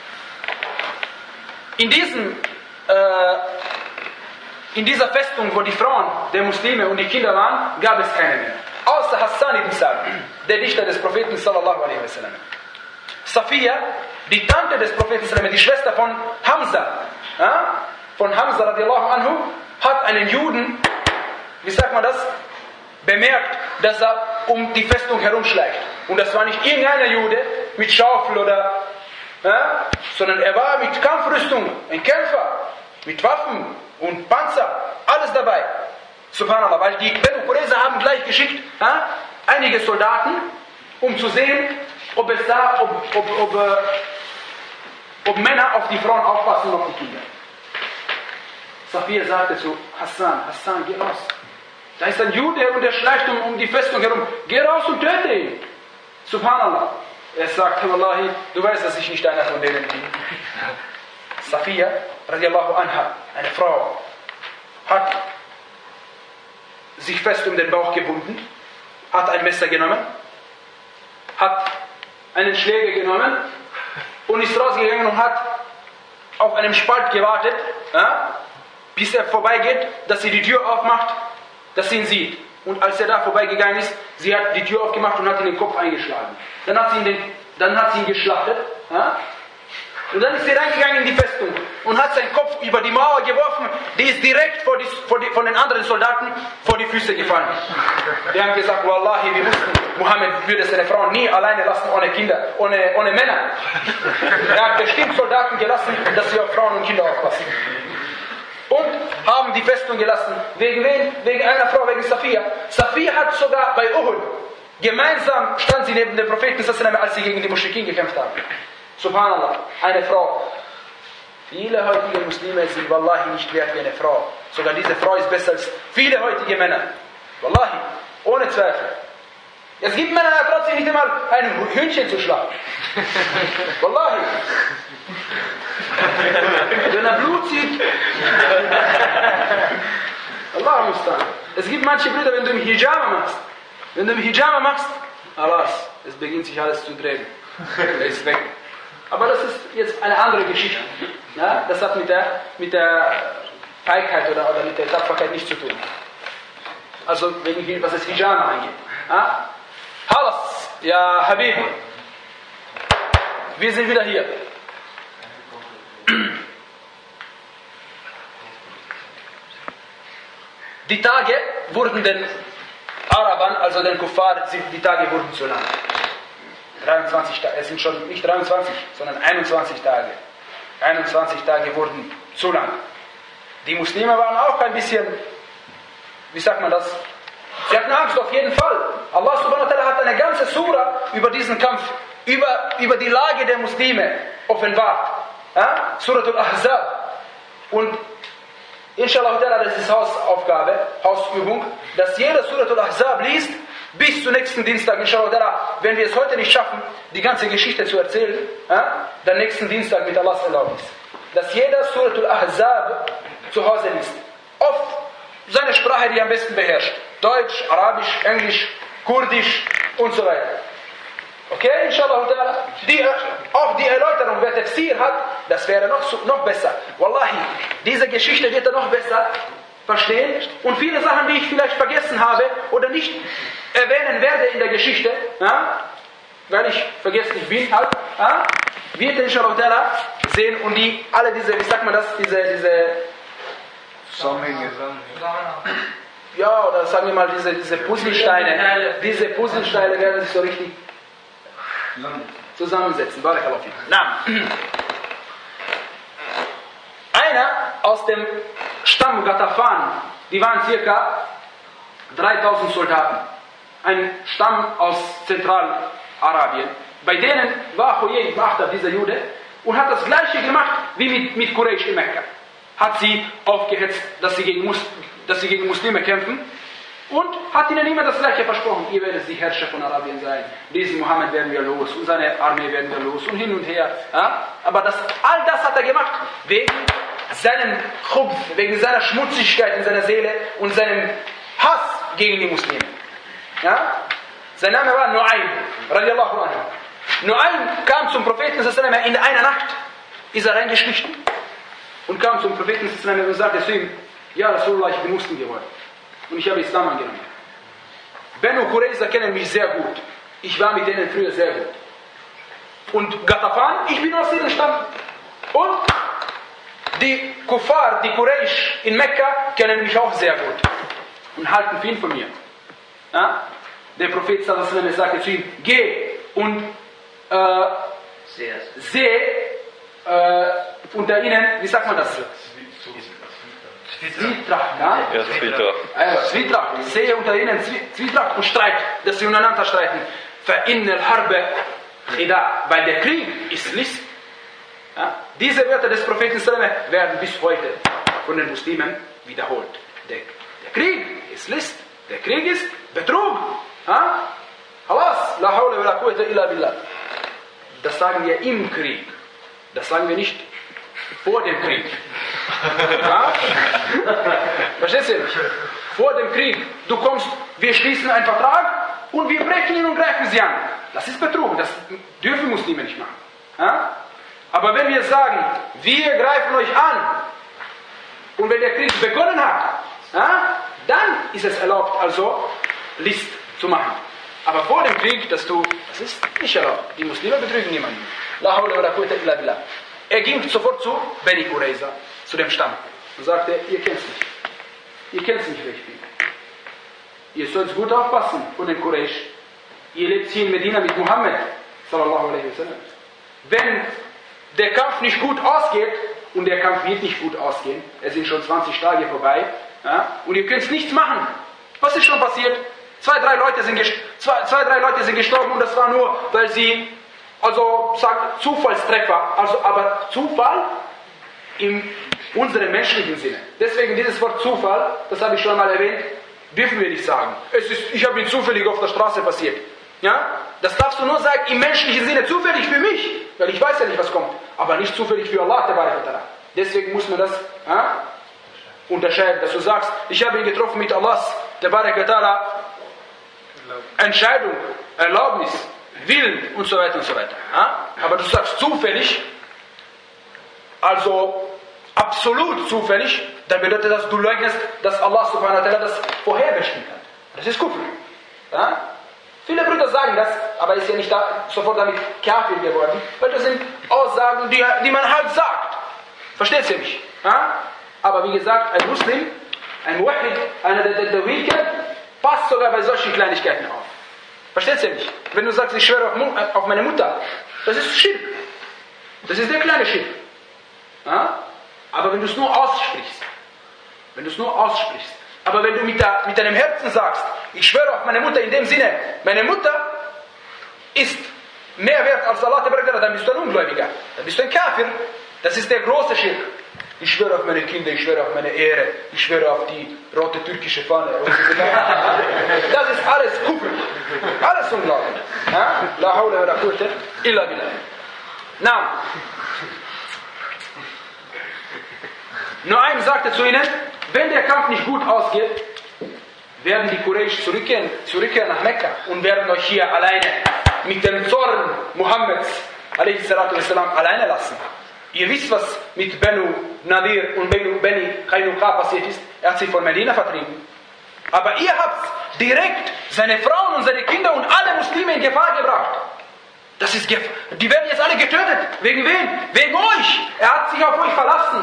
In diesem, äh, in dieser Festung, wo die Frauen der Muslime und die Kinder waren, gab es keine mehr. Außer Hassan ibn Sabit, der Dichter des Propheten sallallahu alaihi wasallam. Safiya, die Tante des Propheten, die Schwester von Hamza, ja, von Hamza radiallahu anhu, hat einen Juden, wie sagt man das, bemerkt, dass er um die Festung herumschleicht. Und das war nicht irgendeiner Jude mit Schaufel oder, ja, sondern er war mit Kampfrüstung, ein Kämpfer, mit Waffen und Panzer, alles dabei. Subhanallah, weil die Benu Qurayza haben gleich geschickt ja, einige Soldaten, um zu sehen, ob es da, ob, ob, ob, äh, ob Männer auf die Frauen aufpassen und auf die Kinder. Safiya sagte zu Hassan, Hassan, geh raus. Da ist ein Jude und er schleicht um, um die Festung herum. Geh raus und töte ihn. Subhanallah. Er sagt, Wallahi, du weißt, dass ich nicht einer von denen bin. Safiya, radiallahu anha, eine Frau, hat sich fest um den Bauch gebunden, hat ein Messer genommen, hat einen Schläger genommen und ist rausgegangen und hat auf einem Spalt gewartet, ja, bis er vorbeigeht, dass sie die Tür aufmacht, dass sie ihn sieht. Und als er da vorbeigegangen ist, sie hat die Tür aufgemacht und hat ihn den Kopf eingeschlagen. Dann hat sie ihn, den, dann hat sie ihn geschlachtet. Ja? Und dann ist sie reingegangen in die Festung und hat seinen Kopf über die Mauer geworfen. Die ist direkt vor die, vor die, von den anderen Soldaten vor die Füße gefallen. Die haben gesagt, Wallahi, wir wussten, Mohammed würde seine Frau nie alleine lassen, ohne Kinder, ohne, ohne Männer. Er hat bestimmt Soldaten gelassen, dass sie auf Frauen und Kinder aufpassen. Und haben die Festung gelassen. Wegen wen? Wegen einer Frau, wegen Safiya. Safiya hat sogar bei Uhud, gemeinsam stand sie neben dem Propheten, als sie gegen die Muschrikin gekämpft haben. Subhanallah, eine Frau. Viele heutige Muslime sind Wallahi nicht wert wie eine Frau. Sogar diese Frau ist besser als viele heutige Männer. Wallahi, ohne Zweifel. Es gibt Männer, die traut sich nicht einmal ein Hühnchen zu schlagen. Wallahi. Wenn er Blut zieht. Allah mustan. Es gibt manche Brüder, wenn du im Hijama machst. Wenn du im Hijama machst, Allahs, es beginnt sich alles zu drehen. Er ist weg. Aber das ist jetzt eine andere Geschichte. Ja, das hat mit der, mit der Feigheit oder, oder mit der Tapferkeit nichts zu tun. Also wegen, was es Hijama angeht. Ja? Halas, ja Habibi, wir sind wieder hier. Die Tage wurden den Arabern, also den Kuffar, die Tage wurden zu lang. dreiundzwanzig Tage, es sind schon nicht dreiundzwanzig, sondern einundzwanzig Tage. einundzwanzig Tage wurden zu lang. Die Muslime waren auch ein bisschen, wie sagt man das? Sie hatten Angst auf jeden Fall. Allah subhanahu wa ta'ala hat eine ganze Sura über diesen Kampf, über, über die Lage der Muslime offenbart. Ja? Suratul Ahzab. Und inshallah, das ist Hausaufgabe, Hausübung, dass jeder Suratul Ahzab liest, bis zum nächsten Dienstag, inshallah, wenn wir es heute nicht schaffen, die ganze Geschichte zu erzählen, ja, dann nächsten Dienstag mit Allahs Erlaubnis. Dass jeder Suratul Ahzab zu Hause liest. Auf seine Sprache, die er am besten beherrscht. Deutsch, Arabisch, Englisch, Kurdisch und so weiter. Okay, inshallah, die, auch die Erläuterung, wer Tafsir hat, das wäre noch, noch besser. Wallahi, diese Geschichte wird er noch besser verstehen. Und viele Sachen, die ich vielleicht vergessen habe oder nicht erwähnen werde in der Geschichte, ja, weil ich vergesslich bin, halt, ja, wird inshallah sehen und die, alle diese, wie sagt man das, diese, diese Zusammenhänge. Ja, oder sagen wir mal, diese, diese Puzzlesteine, diese Puzzlesteine werden sich so richtig zusammensetzen. Barakallahu fik. Na. Einer aus dem Stamm Ghatafan, die waren circa dreitausend Soldaten. Ein Stamm aus Zentralarabien. Bei denen war Huyay ibn Akhtab, dieser Jude, und hat das gleiche gemacht wie mit, mit Quraysh in Mekka. Hat sie aufgehetzt, dass sie, gegen Mus, dass sie gegen Muslime kämpfen. Und hat ihnen immer das gleiche versprochen. Ihr werdet die Herrscher von Arabien sein. Diesen Mohammed werden wir los. Und seine Armee werden wir los. Und hin und her. Ja? Aber das, all das hat er gemacht. Wegen seinem Khubf, wegen seiner Schmutzigkeit in seiner Seele und seinem Hass gegen die Muslime. Ja? Sein Name war Nu'aym. Radiallahu anhu. Nu'aym kam zum Propheten in einer Nacht. Ist er reingeschlichen. Und kam zum Propheten und sagte zu ihm: Ja, Rasulullah, ich bin Muslim geworden. Und ich habe Islam angenommen. Banu Qurayza kennen mich sehr gut. Ich war mit denen früher sehr gut. Und Ghatafan, ich bin aus diesem Stamm. Und die Kuffar, die Quraysh in Mekka, kennen mich auch sehr gut. Und halten viel von mir. Ja? Der Prophet sallallahu alaihi wasallam sagte zu ihm: Geh und äh, sehe äh, unter ihnen, wie sagt man das? Zwietracht, ja? Ja, Zwietracht. Äh, Zwietracht. Sehe unter ihnen Zwietracht und Streit, dass sie untereinander streiten. فَإِنَّ الْحَرْبَ خِدَاعٌ. Weil der Krieg ist List. Ja? Diese Wörter des Propheten werden bis heute von den Muslimen wiederholt. Der, der Krieg ist List. Der Krieg ist Betrug. Ja? Halas, la hawla wa la quwwata illa billah. Das sagen wir im Krieg. Das sagen wir nicht vor dem Krieg. Ja? Verstehst du? Vor dem Krieg. Du kommst, wir schließen einen Vertrag und wir brechen ihn und greifen sie an. Das ist Betrug. Das dürfen Muslime nicht machen. Ja? Aber wenn wir sagen, wir greifen euch an und wenn der Krieg begonnen hat, ja, dann ist es erlaubt, also List zu machen. Aber vor dem Krieg, dass du, das ist nicht erlaubt. Die Muslime betrügen niemanden. La hawla wa la quwwata illa billah. Er ging sofort zu Bani Qurayza, zu dem Stamm, und sagte: Ihr kennt mich. Ihr kennt mich, wer ich bin. Ihr sollt gut aufpassen von den Quraysh. Ihr lebt hier in Medina mit Muhammad, sallallahu alaihi wasallam. Wenn der Kampf nicht gut ausgeht, und der Kampf wird nicht gut ausgehen, es sind schon zwanzig Tage vorbei, ja, und ihr könnt nichts machen. Was ist schon passiert? Zwei, drei Leute sind, zwei, zwei, drei Leute sind gestorben, und das war nur, weil sie, also sagt Zufallstreffer, also aber Zufall in unserem menschlichen Sinne. Deswegen dieses Wort Zufall, das habe ich schon mal erwähnt, dürfen wir nicht sagen. Es ist, ich habe ihn zufällig auf der Straße passiert. Ja? Das darfst du nur sagen im menschlichen Sinne, zufällig für mich, weil ich weiß ja nicht, was kommt, aber nicht zufällig für Allah. Deswegen muss man das ja, unterscheiden, dass du sagst, ich habe ihn getroffen mit Allahs Entscheidung, Erlaubnis, Willen und so weiter und so weiter. Ja? Aber du sagst zufällig, also absolut zufällig, dann bedeutet das, du leugnest, dass Allah subhanahu wa ta'ala das vorherbestimmt hat. Das ist Kufr. Ja? Viele Brüder sagen das, aber ist ja nicht da, sofort damit Kafir geworden, weil das sind Aussagen, die, die man halt sagt. Versteht ihr mich? Ja? Aber wie gesagt, ein Muslim, ein Muwahhid, einer der Tawhid kennt, passt sogar bei solchen Kleinigkeiten auf. Versteht ihr mich? Wenn du sagst, ich schwöre auf, auf meine Mutter, das ist Schirk. Das ist der kleine Schirk. Ja? Aber wenn du es nur aussprichst, wenn du es nur aussprichst, aber wenn du mit, der, mit deinem Herzen sagst, ich schwöre auf meine Mutter in dem Sinne, meine Mutter ist mehr wert als Allah, dann bist du ein Ungläubiger, dann bist du ein Kafir. Das ist der große Schirk. Ich schwöre auf meine Kinder, ich schwöre auf meine Ehre, ich schwöre auf die rote türkische Fahne. Das ist alles Kufr. Alles unglaublich. La hawla wa la quwwata illa billah. Na, Nuaym sagte zu ihnen, wenn der Kampf nicht gut ausgeht, werden die Quraysh zurückkehren, zurückkehren nach Mekka und werden euch hier alleine mit dem Zorn Muhammeds a.s.w. alleine lassen. Ihr wisst, was mit Banu Nadir und Bani Qaynuqa passiert ist. Er hat sie von Medina vertrieben. Aber ihr habt direkt seine Frauen und seine Kinder und alle Muslime in Gefahr gebracht. Das ist Gef- die werden jetzt alle getötet. Wegen wen? Wegen euch. Er hat sich auf euch verlassen.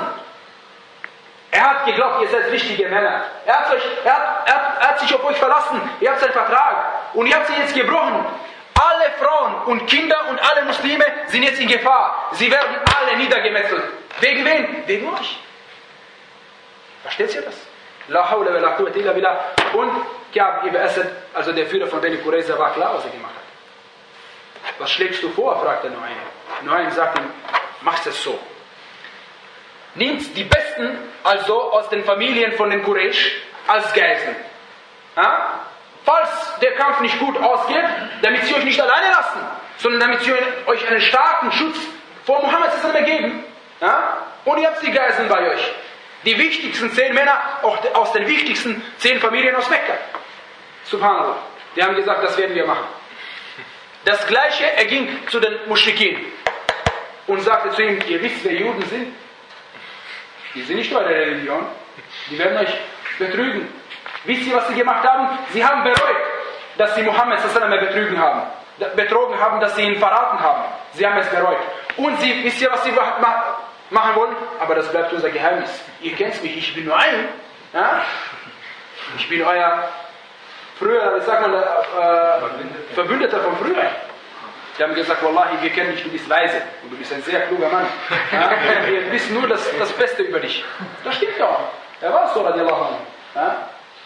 Er hat geglaubt, ihr seid wichtige Männer. Er hat, euch, er, hat, er, hat, er hat sich auf euch verlassen. Ihr habt seinen Vertrag. Und ihr habt sie jetzt gebrochen. Alle Frauen und Kinder und alle Muslime sind jetzt in Gefahr. Sie werden alle niedergemetzelt. Wegen wen? Wegen euch. Versteht ihr das? La hawla wa la quwwata illa billah. Und Ka'b ibn Asad, also der Führer von Bani Qurayza, war klar, was er gemacht hat. Was schlägst du vor? fragte Nuaym. Nuaym sagt ihm, machst es so. Nimmt die Besten also aus den Familien von den Quraysh als Geiseln. Ja? Falls der Kampf nicht gut ausgeht, damit sie euch nicht alleine lassen, sondern damit sie euch einen starken Schutz vor Muhammad geben. Ja? Und ihr habt die Geiseln bei euch. Die wichtigsten zehn Männer auch aus den wichtigsten zehn Familien aus Mekka. Subhanallah. Die haben gesagt, das werden wir machen. Das Gleiche, er ging zu den Muschrikin und sagte zu ihnen, ihr wisst, wer Juden sind? Die sind nicht eure Religion. Die werden euch betrügen. Wisst ihr, was sie gemacht haben? Sie haben bereut, dass sie Muhammad betrügen haben. Betrogen haben, dass sie ihn verraten haben. Sie haben es bereut. Und sie, wisst ihr, was sie machen wollen? Aber das bleibt unser Geheimnis. Ihr kennt mich, ich bin nur ein. Ja? Ich bin euer früher, wie sagt man, äh, Verbündeter von früher. Die haben gesagt, Wallahi, wir kennen dich, du bist weise und du bist ein sehr kluger Mann. Ja? Wir wissen nur das, das Beste über dich. Das stimmt ja auch. Er war so, radiallahu anhu. Ja?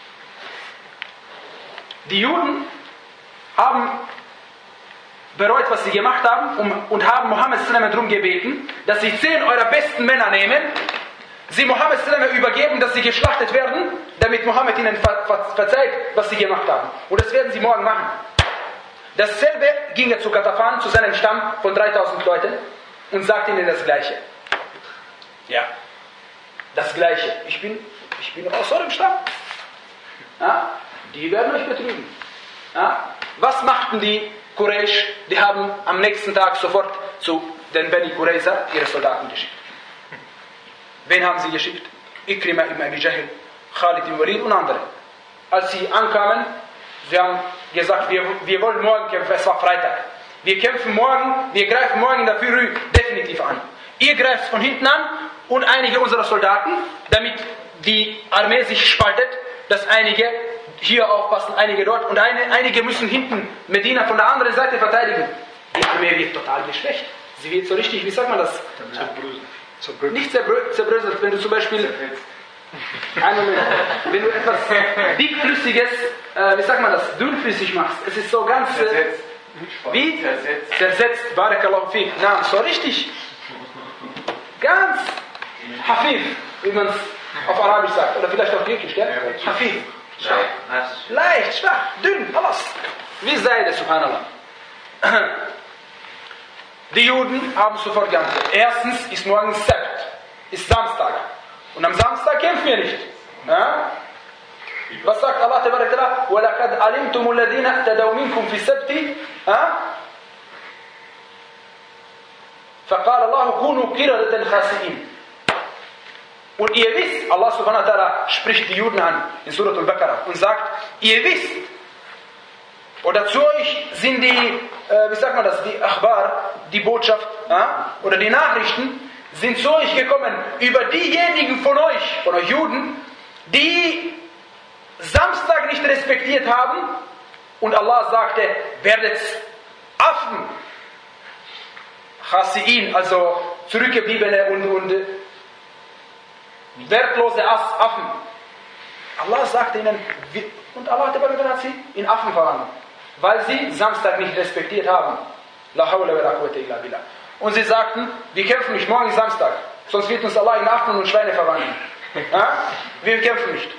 Die Juden haben bereut, was sie gemacht haben um, und haben Mohammed darum gebeten, dass sie zehn eurer besten Männer nehmen, sie Mohammed übergeben, dass sie geschlachtet werden, damit Mohammed ihnen ver, ver, verzeiht, was sie gemacht haben. Und das werden sie morgen machen. Dasselbe ging er zu Ghatafan, zu seinem Stamm von dreitausend Leuten und sagte ihnen das Gleiche. Ja, das Gleiche. Ich bin, ich bin aus eurem Stamm. Ja, die werden euch betrügen. Ja, was machten die Quraysh? Die haben am nächsten Tag sofort zu den Bani Qurayza ihre Soldaten geschickt. Wen haben sie geschickt? Ikrima ibn Abi Jahl, Khalid ibn Walid und andere. Als sie ankamen, sie haben gesagt, wir, wir wollen morgen kämpfen, es war Freitag. Wir kämpfen morgen, wir greifen morgen in der Früh definitiv an. Ihr greift von hinten an und einige unserer Soldaten, damit die Armee sich spaltet, dass einige hier aufpassen, einige dort und eine, einige müssen hinten Medina von der anderen Seite verteidigen. Die Armee wird total geschwächt. Sie wird so richtig, wie sagt man das? Zerbröselt. Nicht zerbrö- zerbröselt, wenn du zum Beispiel einen Moment, wenn du etwas dickflüssiges, äh, wie sagt man das, dünnflüssig machst, es ist so ganz, äh, Zersetzt. wie? Zersetzt. Zersetzt, Barakallahu fiqh. Na, so richtig, ganz hafif, wie man es auf Arabisch sagt, oder vielleicht auf Griechisch, gell? Hafif. Leicht, leicht, schwach, dünn, alles. Wie Seide, subhanallah. Die Juden haben sofort geantwortet. Erstens ist morgen Sebt, ist Samstag. Und am Samstag kämpfen wir nicht. Ja? Was sagt Allah? وَلَقَدْ عَلِمْتُمُ الَّذِينَ اهْتَدَوْا مِنْكُمْ فِي السَّبْتِ فَقَالَ اللَّهُ كُونُوا قِرَدَةً خَاسِئِينَ. Und ihr wisst, Allah subhanahu wa ta'ala spricht die Juden an in Surah Al-Baqarah und sagt, ihr wisst, Oder zu euch sind die, äh, wie sagt man das, die Achbar, die Botschaft, ja, oder die Nachrichten, sind zu euch gekommen über diejenigen von euch, von euch Juden, die Samstag nicht respektiert haben und Allah sagte, werdet Affen, Chassiin, also zurückgebliebene und, und wertlose Affen. Allah sagte ihnen, und Allah hat sie in Affen verwandelt, weil sie Samstag nicht respektiert haben. La hawla wa la quwwata illa billah. Und sie sagten, wir kämpfen nicht, morgen ist Samstag, sonst wird uns Allah in Affen und Schweine verwandeln. Ja? Wir kämpfen nicht.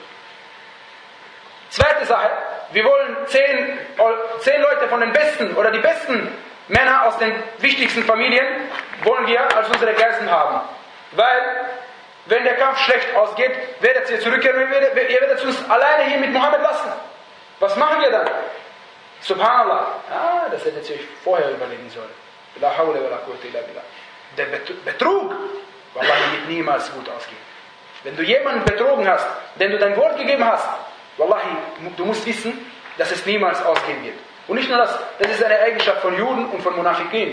Zweite Sache, wir wollen zehn, zehn Leute von den besten oder die besten Männer aus den wichtigsten Familien wollen wir als unsere Geiseln haben. Weil, wenn der Kampf schlecht ausgeht, werdet ihr zurückkehren, ihr werdet uns alleine hier mit Mohammed lassen. Was machen wir dann? Subhanallah. Ah, das hättet ihr euch vorher überlegen sollen. La hawla wa la quwwata illa billah. Der Betrug, wallahi, wird niemals gut ausgehen. Wenn du jemanden betrogen hast, dem du dein Wort gegeben hast, wallahi, du musst wissen, dass es niemals ausgehen wird. Und nicht nur das, das ist eine Eigenschaft von Juden und von Munafikin.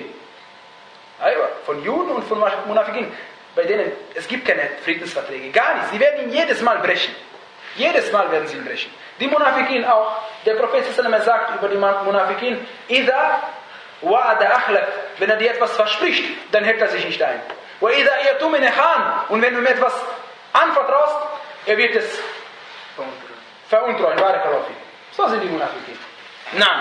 Von Juden und von Munafikin. Bei denen, es gibt keine Friedensverträge, gar nicht. Sie werden ihn jedes Mal brechen. Jedes Mal werden sie ihn brechen. Die Munafikin auch. Der Prophet sagt über die Munafikin, Ida wa'ada akhlaf. Wenn er dir etwas verspricht, dann hält er sich nicht ein. Wa ida yatumina khan. Und wenn du ihm etwas anvertraust, er wird es veruntreuen. So sind die Munafikin. Nein.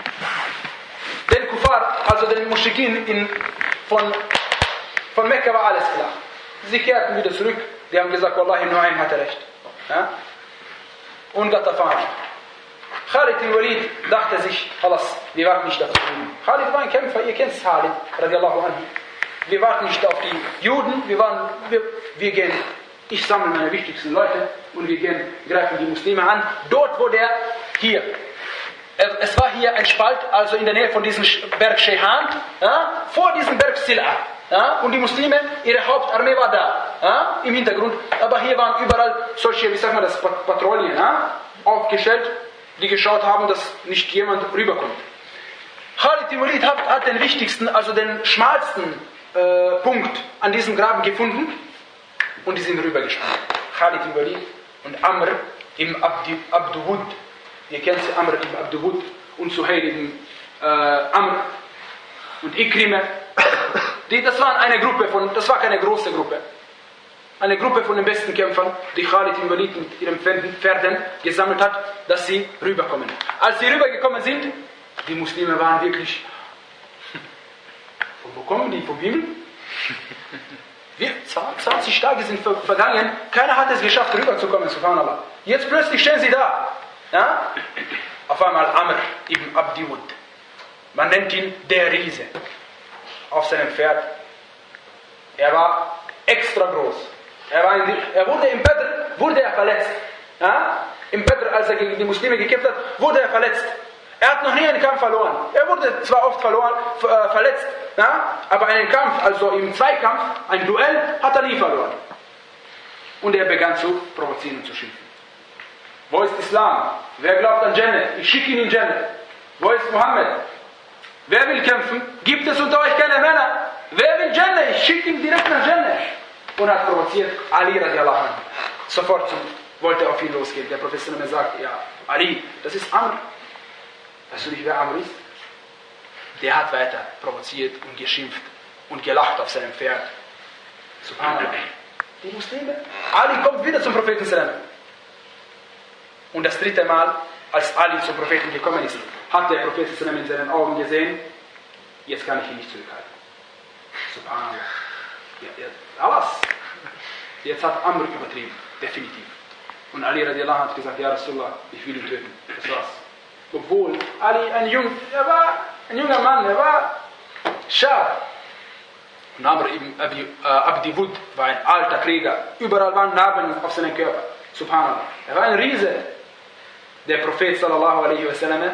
Den Kuffar, also den Mushrikin in, von, von Mekka war alles klar. Sie kehrten wieder zurück. Die haben gesagt, Wallahi, Nuaym hatte recht. Ja? Und Ghatafan. Khalid ibn Walid dachte sich, alles, wir warten nicht auf die Juden. Khalid war ein Kämpfer, ihr kennt Khalid, radiallahu anhu. Wir warten nicht auf die Juden, wir, waren, wir, wir gehen, ich sammle meine wichtigsten Leute und wir gehen, greifen die Muslime an. Dort, wo der, hier, es war hier ein Spalt, also in der Nähe von diesem Berg Shehan, ja, vor diesem Berg Sil'a. Ja, und die Muslime, ihre Hauptarmee war da, ja, im Hintergrund. Aber hier waren überall solche, wie sagt man das, Patrouillen, ja, aufgestellt, die geschaut haben, dass nicht jemand rüberkommt. Khalid ibn Walid hat, hat den wichtigsten, also den schmalsten äh, Punkt an diesem Graben gefunden und die sind rübergesprungen. Khalid ibn Walid und Amr ibn Abduwud. Ihr kennt sie, Amr ibn Abduwud und Suhail ibn äh, Amr und Ikrime. Die, das waren eine Gruppe von, das war keine große Gruppe. Eine Gruppe von den besten Kämpfern, die Khalid ibn Walid mit ihren Pferden gesammelt hat, dass sie rüberkommen. Als sie rübergekommen sind, die Muslime waren wirklich, von wo kommen die? Vom Himmel? Wir, zwanzig Tage sind vergangen, keiner hat es geschafft rüberzukommen, subhanallah. Jetzt plötzlich stehen sie da. Ja? Auf einmal Amr ibn Abdiwud. Man nennt ihn der Riese. Auf seinem Pferd. Er war extra groß. Er, war in, er wurde im Badr wurde er verletzt. Ja? Im Badr, als er gegen die Muslime gekämpft hat, wurde er verletzt. Er hat noch nie einen Kampf verloren. Er wurde zwar oft verloren, äh, verletzt, ja? Aber einen Kampf, also im Zweikampf, ein Duell, hat er nie verloren. Und er begann zu provozieren und zu schimpfen. Wo ist Islam? Wer glaubt an Jannah? Ich schicke ihn in Jannah. Wo ist Mohammed? Wer will kämpfen? Gibt es unter euch keine Männer? Wer will Jannah? Ich schicke ihn direkt nach Jannah. Und hat provoziert Ali radiallahu anhu. Sofort wollte er auf ihn losgehen. Der Prophet sagt, ja, Ali, das ist Amr. Weißt du nicht, wer Amr ist? Der hat weiter provoziert und geschimpft und gelacht auf seinem Pferd. Subhanallah. Die Muslime. Ali kommt wieder zum Propheten. Und das dritte Mal, als Ali zum Propheten gekommen ist, hat der Prophet in seinen Augen gesehen, jetzt kann ich ihn nicht zurückhalten. Subhanallah. Ja, ja, alles. Jetzt hat Amr übertrieben, definitiv. Und Ali radiallahu anhu hat gesagt, ja Rasulullah, ich will ihn töten. Das war's. Obwohl Ali ein, Jung, er war ein junger Mann, er war Schab. Und Amr ibn Abi, äh, Abdiwud war ein alter Krieger. Überall waren Narben auf seinem Körper. Subhanallah. Er war ein Riese. Der Prophet sallallahu alaihi wasallam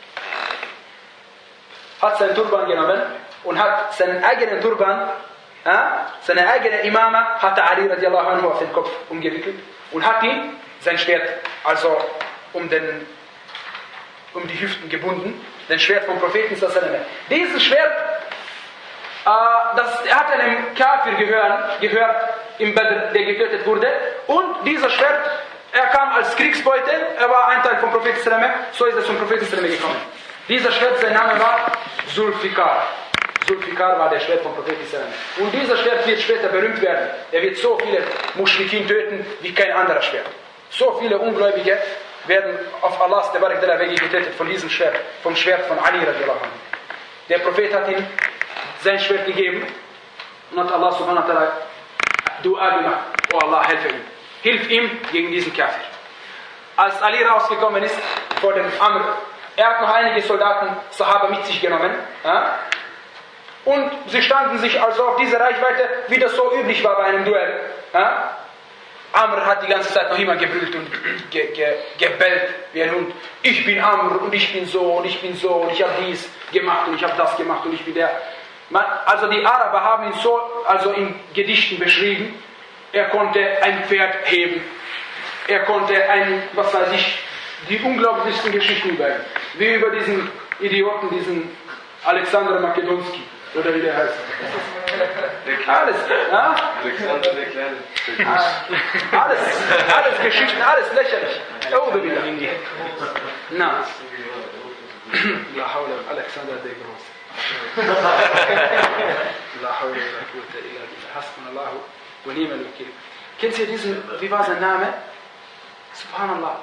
hat seinen Turban genommen und hat seinen eigenen Turban, äh, seine eigene Imama, hatte Ali radiallahu anhu auf den Kopf umgewickelt und hat ihn, sein Schwert, also um den um die Hüften gebunden, das Schwert vom Propheten. Dieses Schwert, äh, das hat einem Kafir gehört, gehört im Badr, der getötet wurde. Und dieser Schwert, er kam als Kriegsbeute, er war ein Teil vom Propheten, so ist es zum Propheten gekommen. Dieser Schwert, sein Name war Zulfikar. Zulfikar war der Schwert vom Propheten. Und dieser Schwert wird später berühmt werden. Er wird so viele Muschrikin töten wie kein anderer Schwert. So viele Ungläubige werden auf Allahs der Barak der Wege getötet von diesem Schwert, vom Schwert von Ali radiallahu anhu. Der Prophet hat ihm sein Schwert gegeben und hat Allah subhanahu wa ta'ala Dua gemacht. Oh Allah, helfe ihm. Hilf ihm gegen diesen Kafir. Als Ali rausgekommen ist vor dem Amr, er hat noch einige Soldaten, Sahaba mit sich genommen. Ja? Und sie standen sich also auf diese Reichweite, wie das so üblich war bei einem Duell. Ja? Amr hat die ganze Zeit noch immer gebrüllt und ge, ge, gebellt wie ein Hund. Ich bin Amr und ich bin so und ich bin so und ich habe dies gemacht und ich habe das gemacht und ich bin der. Man, also die Araber haben ihn so, also in Gedichten beschrieben. Er konnte ein Pferd heben. Er konnte ein, was weiß ich, die unglaublichsten Geschichten über ihn. Wie über diesen Idioten, diesen Alexander Makedonski. Oder wie der heißt. Alles, ja? Alexander der Kleine. Alles, alles Geschichten, alles lächerlich. Oh, wieder. Na. La hawla, Alexander der Große. La hawla, la quwwata illa billah. Hasbunallahu wa ni'mal wakeel. Kennt ihr diesen, wie war sein Name? Subhanallah.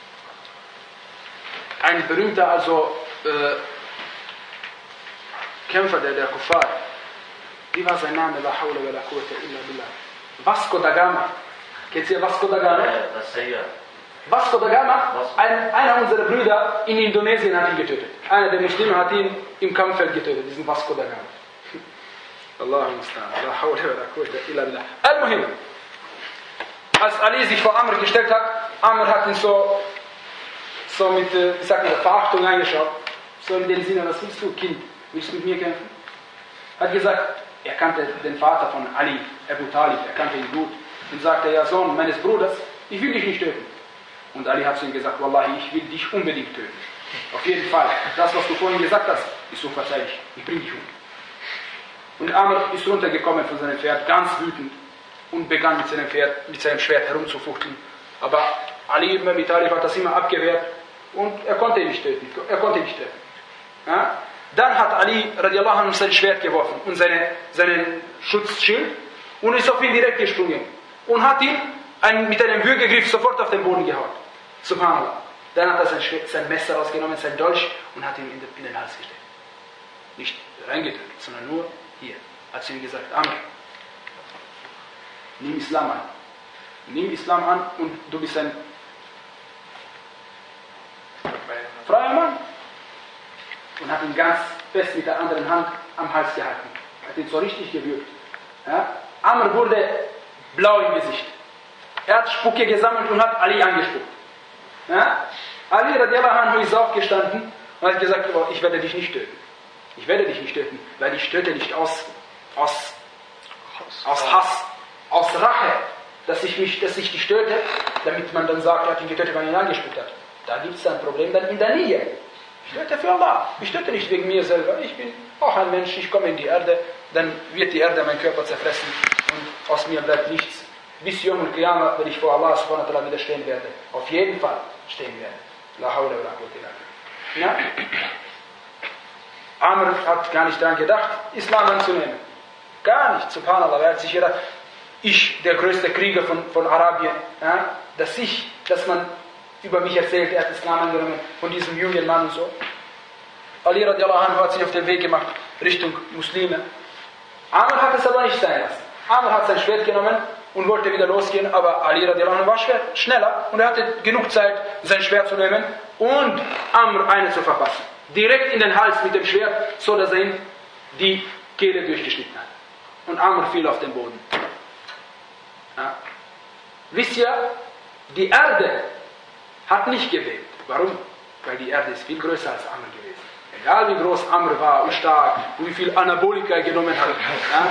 Ein berühmter, also, äh, Kämpfer der, der Kuffar. Wie war sein Name? La hawla wa la quwwata illa billah. Vasco da Gama. Kennt ihr Vasco da Gama? Vasco da Gama, ein, einer unserer Brüder in Indonesien hat ihn getötet. Einer der Muslime hat ihn im Kampffeld getötet, diesen Vasco da Gama. Allahu musta'an. La hawla wa la quwwata illa billah. Al-Muhim. Als Ali sich vor Amr gestellt hat, Amr hat ihn so, so mit, wie sagt man, Verachtung angeschaut. So in dem Sinne, was willst du, Kind? Willst du mit mir kämpfen? Hat gesagt, er kannte den Vater von Ali, Abu Talib, er kannte ihn gut. Und sagte, ja Sohn meines Bruders, ich will dich nicht töten. Und Ali hat zu ihm gesagt, Wallahi, ich will dich unbedingt töten. Auf jeden Fall, das was du vorhin gesagt hast, ist unverzeihlich. Ich bring dich um. Und Amr ist runtergekommen von seinem Pferd, ganz wütend, und begann mit seinem Pferd, mit seinem Schwert herumzufuchteln. Aber Ali ibn Abi Talib hat das immer abgewehrt und er konnte ihn nicht töten. Er konnte ihn nicht töten. Ja? Dann hat Ali radiallahu anhu sein Schwert geworfen und seine, seinen Schutzschild und ist auf ihn direkt gesprungen und hat ihn ein, mit einem Würgegriff sofort auf den Boden gehauen. Subhanallah. Dann hat er sein, Schwert, sein Messer rausgenommen, sein Dolch und hat ihn in den, in den Hals gesteckt. Nicht reingedrückt, sondern nur hier. Hat zu ihm gesagt, Amr, nimm Islam an. Nimm Islam an und du bist ein freier Mann. Und hat ihn ganz fest mit der anderen Hand am Hals gehalten. Hat ihn so richtig gewürgt. Ja? Amr wurde blau im Gesicht. Er hat Spucke gesammelt und hat Ali angespuckt. Ja? Ali radiallahu anhu ist aufgestanden und hat gesagt, oh, ich werde dich nicht töten. Ich werde dich nicht töten, weil ich töte nicht aus, aus, aus Hass, aus Rache, dass ich, mich, dass ich dich töte, damit man dann sagt, er hat ihn getötet, weil er ihn angespuckt hat. Da gibt es ein Problem dann in der Nähe. Ich töte für Allah. Ich töte nicht wegen mir selber. Ich bin auch ein Mensch, ich komme in die Erde, dann wird die Erde meinen Körper zerfressen und aus mir bleibt nichts. Bis Yom al-Qiyamah, wenn ich vor Allah subhanahu wa ta'ala wieder stehen werde. Auf jeden Fall stehen werde. La hawla wa la quwwata illa billah. Amr hat gar nicht daran gedacht, Islam anzunehmen. Gar nicht, subhanallah. Er hat sich gedacht, ich, der größte Krieger von, von Arabien, ja, dass ich, dass man über mich erzählt, er hat Islam angenommen, von diesem jungen Mann und so. Ali radiallahu anhu hat sich auf den Weg gemacht, Richtung Muslime. Amr hat es aber nicht sein lassen. Amr hat sein Schwert genommen und wollte wieder losgehen, aber Ali radiallahu anhu war schneller und er hatte genug Zeit, sein Schwert zu nehmen und Amr eine zu verpassen. Direkt in den Hals mit dem Schwert, so dass er ihm die Kehle durchgeschnitten hat. Und Amr fiel auf den Boden. Ja. Wisst ihr, die Erde hat nicht gebebt. Warum? Weil die Erde ist viel größer als Amr gewesen. Egal wie groß Amr war und stark, und wie viel Anabolika er genommen hat. Ja?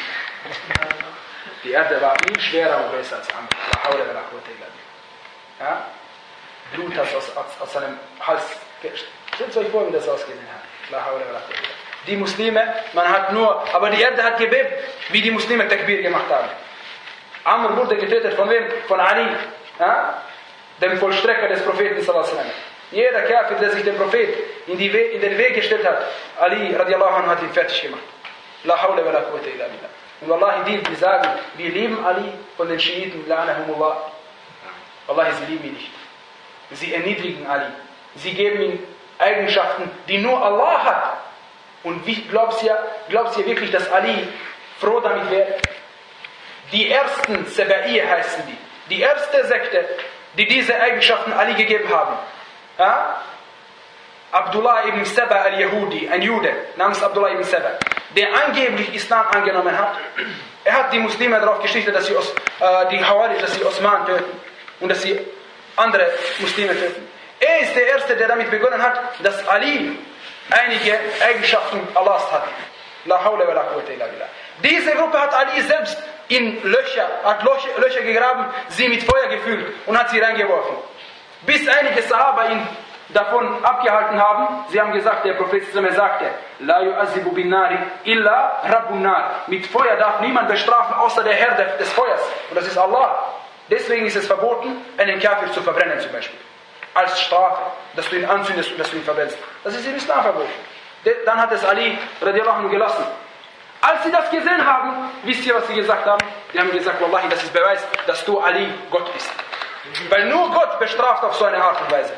Die Erde war viel schwerer und größer als Amr. Ja? Blut, das aus, aus, aus seinem Hals Stellt euch vor, wie das ausgesehen hat. Die Muslime, man hat nur, aber die Erde hat gebebt, wie die Muslime Takbir gemacht haben. Amr wurde getötet von wem? Von Ali, ja? Dem Vollstrecker des Propheten sallallahu alaihi wasallam. Jeder Kafir, der sich dem Prophet in, die We in den Weg gestellt hat, Ali radiallahu anhu hat ihn fertig gemacht. La hawla wa la quwwata illa billah. Und Wallahi, die, die sagen, wir lieben Ali von den Schiiten, la'anahumullah. Wallahi, sie lieben ihn nicht. Sie erniedrigen Ali. Sie geben ihm Eigenschaften, die nur Allah hat. Und wie glaubst ihr, glaubst ihr wirklich, dass Ali froh damit wäre? Die ersten Saba'iyya heißen die. Die erste Sekte, die diese Eigenschaften Ali gegeben haben. Ja? Abdullah ibn Saba al-Yahudi, ein Jude namens Abdullah ibn Saba, der angeblich Islam angenommen hat. Er hat die Muslime darauf gerichtet, dass sie Os, äh, die Hawarij, dass sie Osman töten und dass sie andere Muslime töten. Er ist der Erste, der damit begonnen hat, dass Ali einige Eigenschaften Allahs hat. La hawla wa la quwwata illa billah. Diese Gruppe hat Ali selbst in Löcher, hat Löcher, Löcher gegraben, sie mit Feuer gefüllt und hat sie reingeworfen. Bis einige Sahaba ihn davon abgehalten haben. Sie haben gesagt, der Prophet sagte, La yu'azibu bin nari illa rabbun nar. Mit Feuer darf niemand bestrafen, außer der Herr des Feuers. Und das ist Allah. Deswegen ist es verboten, einen Kafir zu verbrennen zum Beispiel. Als Strafe, dass du ihn anzündest und dass du ihn verbrennst. Das ist im Islam verboten. Dann hat es Ali radiallahu anhu gelassen. Als sie das gesehen haben, wisst ihr, was sie gesagt haben? Sie haben gesagt, Wallahi, das ist Beweis, dass du Ali Gott bist. Weil nur Gott bestraft auf so eine Art und Weise.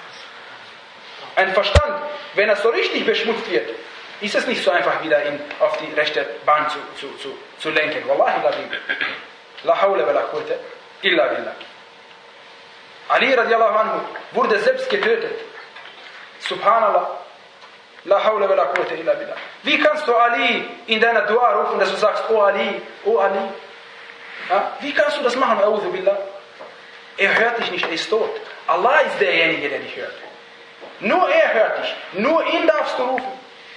Ein Verstand, wenn er so richtig beschmutzt wird, ist es nicht so einfach, wieder ihn auf die rechte Bahn zu, zu, zu, zu lenken. Wallahi, la hawla wa la quwwata illa billah. Ali radiallahu anhu wurde selbst getötet. Subhanallah. La hawla wa la quwwata illa billah. Wie kannst du Ali in deiner Dua rufen, dass du sagst, oh Ali, oh Ali? Ja? Wie kannst du das machen, a'udhu billah? Er hört dich nicht, er ist tot. Allah ist derjenige, der dich hört. Nur er hört dich. Nur ihn darfst du rufen.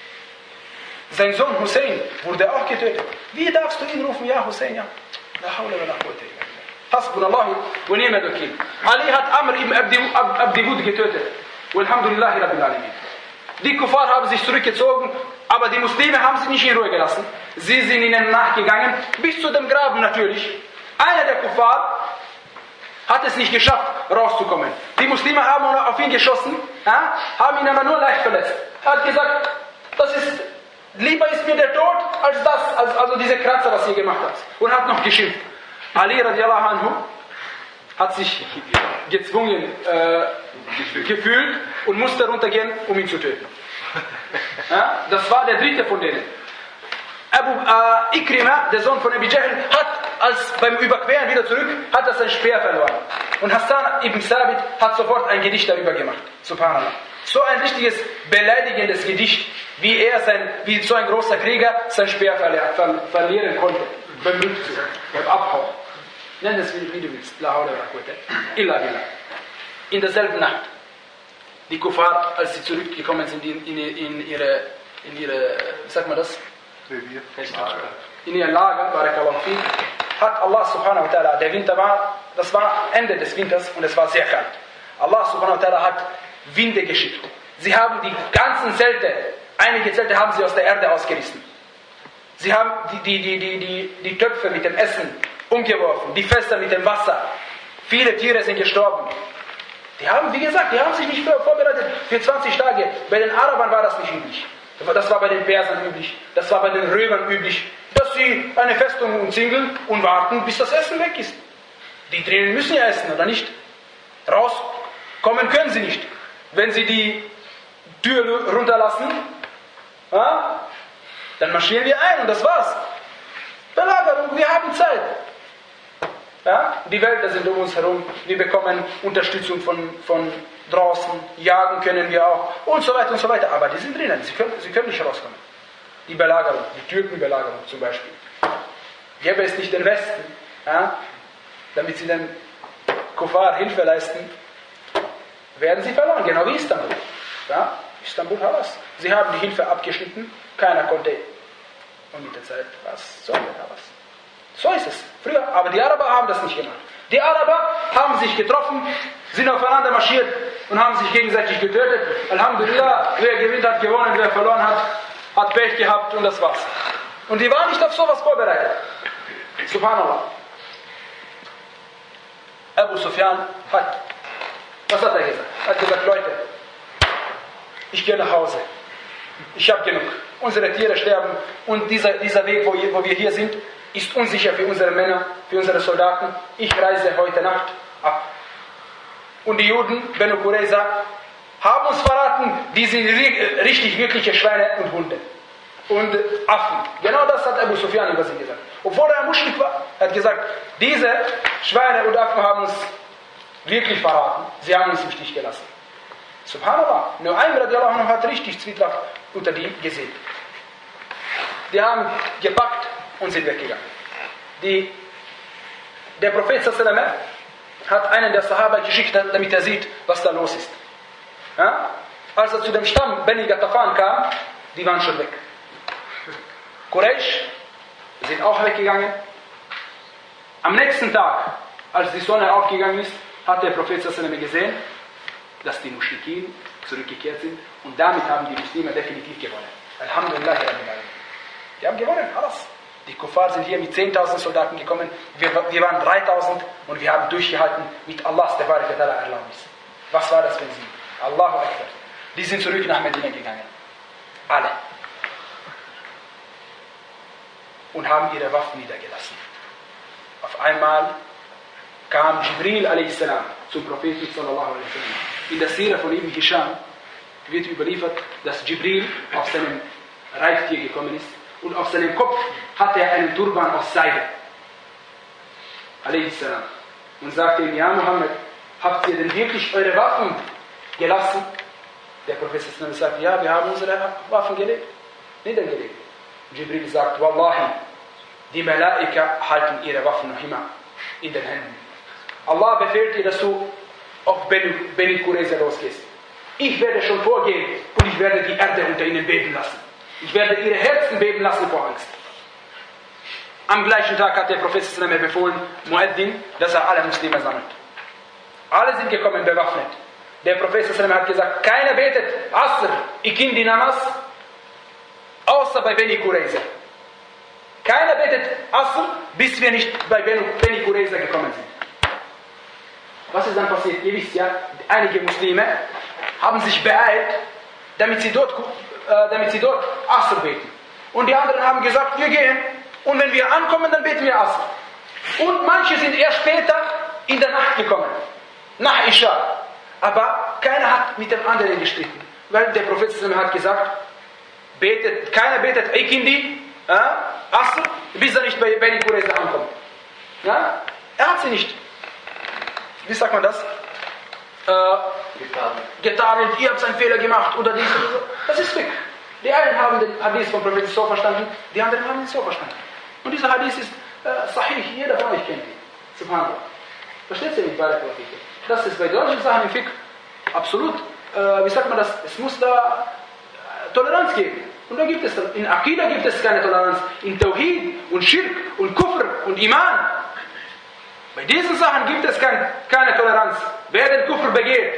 Sein Sohn Hussein wurde auch getötet. Wie darfst du ihn rufen? Ja, Hussein, ja. La hawla wa la quwwata illa billah. Hasbunallahu wa ni'mal wakeel. Ali hat Amr ibn Abdi Wud getötet. Walhamdulillahi rabbil alamin. Die Kuffar haben sich zurückgezogen, aber die Muslime haben sie nicht in Ruhe gelassen. Sie sind ihnen nachgegangen, bis zu dem Graben natürlich. Einer der Kuffar hat es nicht geschafft, rauszukommen. Die Muslime haben auf ihn geschossen, ja, haben ihn aber nur leicht verletzt. Er hat gesagt, das ist, lieber ist mir der Tod, als das, als, also diese Kratzer, was ihr gemacht habt. Und hat noch geschimpft. Ali radiallahu anhu hat sich gezwungen äh, gefühlt und musste runtergehen, um ihn zu töten. Ja, das war der dritte von denen. Abu äh, Ikrima, der Sohn von Abi Jahl, hat als beim Überqueren wieder zurück, hat er sein Speer verloren. Und Hassan ibn Sabit hat sofort ein Gedicht darüber gemacht. Subhanallah. So ein richtiges beleidigendes Gedicht, wie er sein, wie so ein großer Krieger sein Speer verli- ver- verlieren konnte. Beim Rückzug, beim Abhauen. Nenn es wie, wie du willst. La hawla wa la quwwata illa billah. In derselben Nacht. Die Kuffar, als sie zurückgekommen sind in, in, in ihre, in ihre, wie sagt man das? In ihr Lager, barakallahu fi, hat Allah subhanahu wa ta'ala, der Winter war, das war Ende des Winters und es war sehr kalt. Allah subhanahu wa ta'ala hat Winde geschickt. Sie haben die ganzen Zelte, einige Zelte haben sie aus der Erde ausgerissen. Sie haben die, die, die, die, die, die Töpfe mit dem Essen umgeworfen, die Fässer mit dem Wasser. Viele Tiere sind gestorben. Die haben, wie gesagt, die haben sich nicht vorbereitet für zwanzig Tage. Bei den Arabern war das nicht üblich. Das war bei den Persern üblich. Das war bei den Römern üblich. Dass sie eine Festung umzingeln und warten, bis das Essen weg ist. Die drinnen müssen ja essen, oder nicht? Rauskommen können sie nicht. Wenn sie die Tür runterlassen, ja, dann marschieren wir ein und das war's. Belagerung, wir haben Zeit. Ja? Die Wälder sind um uns herum, wir bekommen Unterstützung von, von draußen, jagen können wir auch und so weiter und so weiter. Aber die sind drinnen, sie können, sie können nicht rauskommen. Die Belagerung, die Türkenbelagerung zum Beispiel. Gäbe es nicht den Westen, ja? Damit sie den Kuffar Hilfe leisten, werden sie verloren, genau wie Istanbul. Ja? Istanbul Halas. Sie haben die Hilfe abgeschnitten, keiner konnte. Und mit der Zeit, was soll denn da was? So ist es. Früher, aber die Araber haben das nicht gemacht. Die Araber haben sich getroffen, sind aufeinander marschiert und haben sich gegenseitig getötet. Alhamdulillah, wer gewinnt hat gewonnen, wer verloren hat, hat Pech gehabt und das war's. Und die waren nicht auf sowas vorbereitet. Subhanallah. Abu Sufyan hat, was hat er gesagt? Er hat gesagt, Leute, ich gehe nach Hause. Ich habe genug. Unsere Tiere sterben und dieser, dieser Weg, wo, wo wir hier sind, ist unsicher für unsere Männer, für unsere Soldaten. Ich reise heute Nacht ab. Und die Juden, Benu Qurayza, haben uns verraten, die sind richtig wirkliche Schweine und Hunde. Und Affen. Genau das hat Abu Sufyan über sie gesagt. Obwohl er Muschrik war, er hat gesagt, diese Schweine und Affen haben uns wirklich verraten. Sie haben uns im Stich gelassen. Subhanallah. Nu'aym radiallahu anhu hat richtig Zwietracht unter die gesehen. Die haben gepackt und sind weggegangen. Die, der Prophet sallallahu alaihi wasallam hat einen der Sahaba geschickt, damit er sieht, was da los ist. Ja? Als er zu dem Stamm Beni Ghatafan kam, die waren schon weg. Quraysh sind auch weggegangen. Am nächsten Tag, als die Sonne aufgegangen ist, hat der Prophet sallallahu alaihi wasallam gesehen, dass die Muschrikin zurückgekehrt sind und damit haben die Muslime definitiv gewonnen. Alhamdulillah. Die haben gewonnen, alles. Die Kuffar sind hier mit zehntausend Soldaten gekommen, wir, wir waren dreitausend und wir haben durchgehalten mit Allahs Erlaubnis. Was war das für sie? Allahu Akbar. Die sind zurück nach Medina gegangen. Alle. Und haben ihre Waffen niedergelassen. Auf einmal kam Jibril a s. zum Propheten sallallahu alaihi wasallam. In der Sira von Ibn Hisham wird überliefert, dass Jibril auf seinem Reittier gekommen ist und auf seinem Kopf hatte er einen Turban aus Seide. a s. Und sagte ihm, ja Muhammad, habt ihr denn wirklich eure Waffen gelassen? Der Prophet sagte, ja, wir haben unsere Waffen gelegt, niedergelegt. Jibril sagt, Wallahi, die Malaika halten ihre Waffen noch immer in den Händen. Allah befiehlt dir, dass du auf Beni Qurayza losgehst. Ich werde schon vorgehen und ich werde die Erde unter ihnen beben lassen. Ich werde ihre Herzen beben lassen vor Angst. Am gleichen Tag hat der Prophet befohlen, Mueddin, dass er alle Muslime sammelt. Alle sind gekommen bewaffnet. Der Prophet hat gesagt, keiner betet Asr, Ikindi Namaz, außer bei Beni Qurayza. Keiner betet Asr, bis wir nicht bei Beni Qurayza gekommen sind. Was ist dann passiert? Ihr wisst ja, einige Muslime haben sich beeilt, damit sie dort, äh, damit sie dort Asr beten. Und die anderen haben gesagt, wir gehen und wenn wir ankommen, dann beten wir Asr. Und manche sind erst später in der Nacht gekommen, nach Isha. Aber keiner hat mit dem anderen gestritten, weil der Prophet hat gesagt, betet, keiner betet Ikindi, äh, Asr, bis er nicht bei Beni Qurayza ankommt. Ja? Er hat sie nicht, wie sagt man das? Äh, getadelt, ihr habt einen Fehler gemacht oder dies oder so. Das ist weg. Die einen haben den Hadith vom Propheten so verstanden, die anderen haben ihn so verstanden. Und dieser Hadith ist äh, sahih, jeder von euch kennt ihn. Subhanallah. Versteht ihr nicht, Barakallahu fikum? Das ist bei solchen Sachen im Fiqh absolut, äh, wie sagt man das, es muss da äh, Toleranz geben. Und da gibt es, in Aqidah gibt es keine Toleranz, in Tawhid und Schirk und Kufr und Iman. Bei diesen Sachen gibt es kein, keine Toleranz. Wer den Kufr begeht,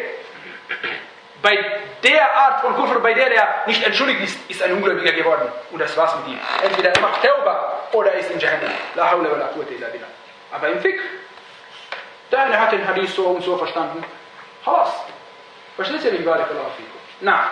bei der Art von Kufr, bei der er nicht entschuldigt ist, ist ein Ungläubiger geworden. Und das war's mit ihm. Entweder er macht Tauba oder er ist in Jahannam. La hawla wa la quwwata illa billah. Aber im Fiqh, der eine hat den Hadith so und so verstanden. Halas. Versteht ihr nicht, Barakallahu fikum? Na.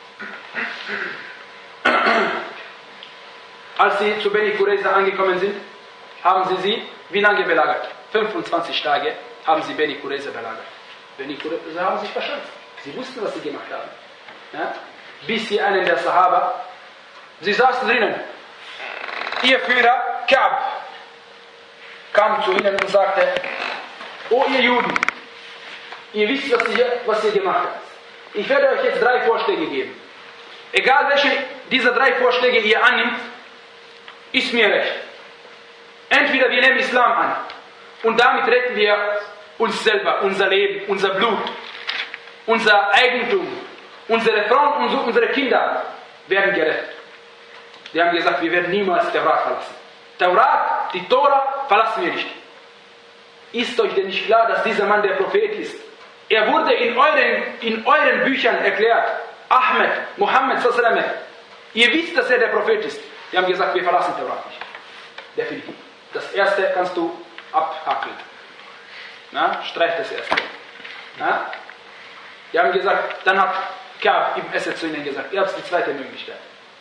Als sie zu Beni Qurayza angekommen sind, haben sie sie wie lange belagert? fünfundzwanzig Tage haben sie Beni Qurayza belagert. Beni Qurayza haben sich verschanzt. Sie wussten, was sie gemacht haben. Ja? Bis sie einen der Sahaba, sie saßen drinnen. Ihr Führer, Ka'b, kam zu ihnen und sagte, O ihr Juden, ihr wisst, was ihr, was ihr gemacht habt. Ich werde euch jetzt drei Vorschläge geben. Egal welche dieser drei Vorschläge ihr annimmt, ist mir recht. Entweder wir nehmen Islam an und damit retten wir uns selber, unser Leben, unser Blut, unser Eigentum, unsere Frauen und unsere Kinder werden gerettet. Die haben gesagt, wir werden niemals Taurat verlassen. Taurat, die Tora, verlassen wir nicht. Ist euch denn nicht klar, dass dieser Mann der Prophet ist? Er wurde in euren, in euren Büchern erklärt. Ahmed, Mohammed, ihr wisst, dass er der Prophet ist. Die haben gesagt, wir verlassen Taurat nicht. Definitiv. Das erste kannst du abhakeln. Na, streich das erste. Na? Die haben gesagt, dann hat Ka'b ibn Asad zu ihnen gesagt, ihr habt die zweite Möglichkeit.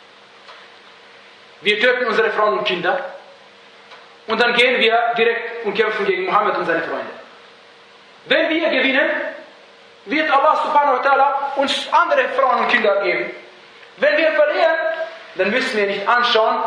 Wir töten unsere Frauen und Kinder und dann gehen wir direkt und kämpfen gegen Mohammed und seine Freunde. Wenn wir gewinnen, wird Allah subhanahu wa ta'ala uns andere Frauen und Kinder geben. Wenn wir verlieren, dann müssen wir nicht anschauen,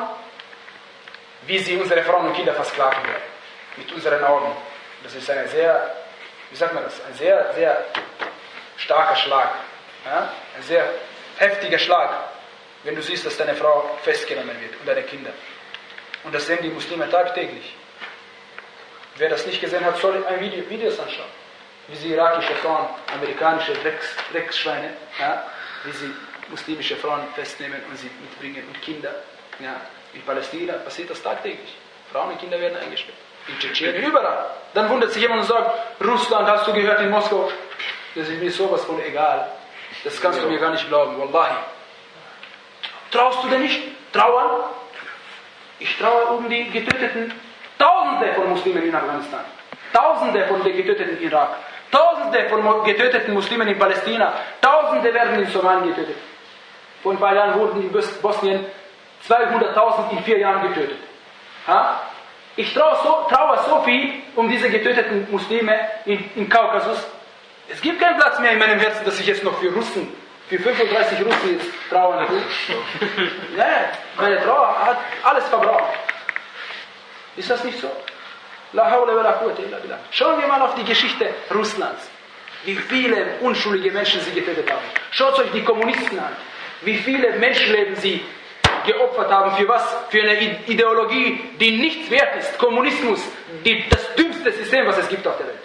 wie sie unsere Frauen und Kinder versklaven werden. Mit unseren Augen. Das ist ein sehr, wie sagt man das, ein sehr, sehr starker Schlag. Ja? Ein sehr heftiger Schlag, wenn du siehst, dass deine Frau festgenommen wird und deine Kinder. Und das sehen die Muslime tagtäglich. Wer das nicht gesehen hat, soll ein Video, Videos anschauen. Wie sie irakische Frauen, amerikanische Drecks, Drecksschweine, ja, wie sie muslimische Frauen festnehmen und sie mitbringen und Kinder. Ja, in Palästina passiert das tagtäglich. Frauen und Kinder werden eingesperrt. In Tschetschenien, überall. Dann wundert sich jemand und sagt, Russland, hast du gehört in Moskau? Das ist mir sowas von egal. Das kannst du mir gar nicht glauben, wallahi. Traust du denn nicht trauern? Ich traue um die getöteten Tausende von Muslimen in Afghanistan. Tausende von den getöteten in Irak. Tausende von getöteten Muslimen in Palästina. Tausende werden in Somalien getötet. Vor ein paar Jahren wurden in Bosnien zweihunderttausend in vier Jahren getötet. Ha? Ich traue so, traue so viel um diese getöteten Muslime in, im Kaukasus. Es gibt keinen Platz mehr in meinem Herzen, dass ich jetzt noch für Russen, für fünfunddreißig Russen jetzt trauern tue. Nein, meine Trauer hat alles verbraucht. Ist das nicht so? La hawla wa la quwwata illa billah. Schauen wir mal auf die Geschichte Russlands. Wie viele unschuldige Menschen sie getötet haben. Schaut euch die Kommunisten an. Wie viele Menschenleben sie geopfert haben. Für was? Für eine Ideologie, die nichts wert ist. Kommunismus, die, das dümmste System, was es gibt auf der Welt.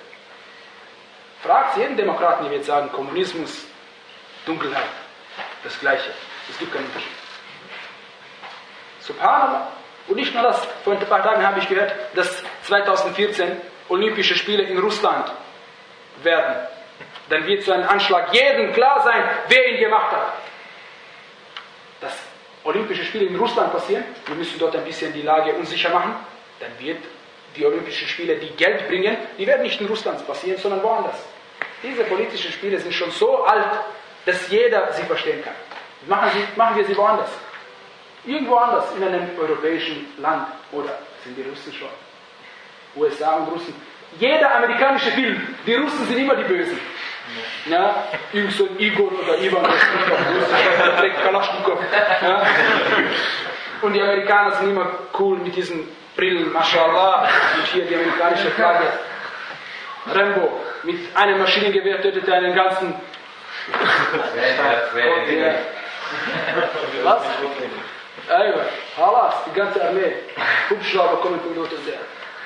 Fragt jeden Demokraten, die wird sagen, Kommunismus, Dunkelheit, das Gleiche. Es gibt keinen Unterschied. Subhanallah. Und nicht nur das, vor ein paar Tagen habe ich gehört, dass zweitausendvierzehn Olympische Spiele in Russland werden. Dann wird so ein Anschlag jedem klar sein, wer ihn gemacht hat. Dass Olympische Spiele in Russland passieren, wir müssen dort ein bisschen die Lage unsicher machen, dann wird die Olympischen Spiele, die Geld bringen, die werden nicht in Russland passieren, sondern woanders. Diese politischen Spiele sind schon so alt, dass jeder sie verstehen kann. Machen, sie, machen wir sie woanders. Irgendwo anders, in einem europäischen Land. Oder sind die Russen schon? U S A und Russen. Jeder amerikanische Film, die Russen sind immer die Bösen. Ja, irgend so ein Igor oder Ivan, der trägt Kalaschnikow. Ja. Und die Amerikaner sind immer cool mit diesen Brillen, mashallah. Und hier die amerikanische Flagge. Rambo mit einem Maschinengewehr tötete einen ganzen. Was? Aywa, halas, die ganze Armee. Hubschrauber kommen von dort und der.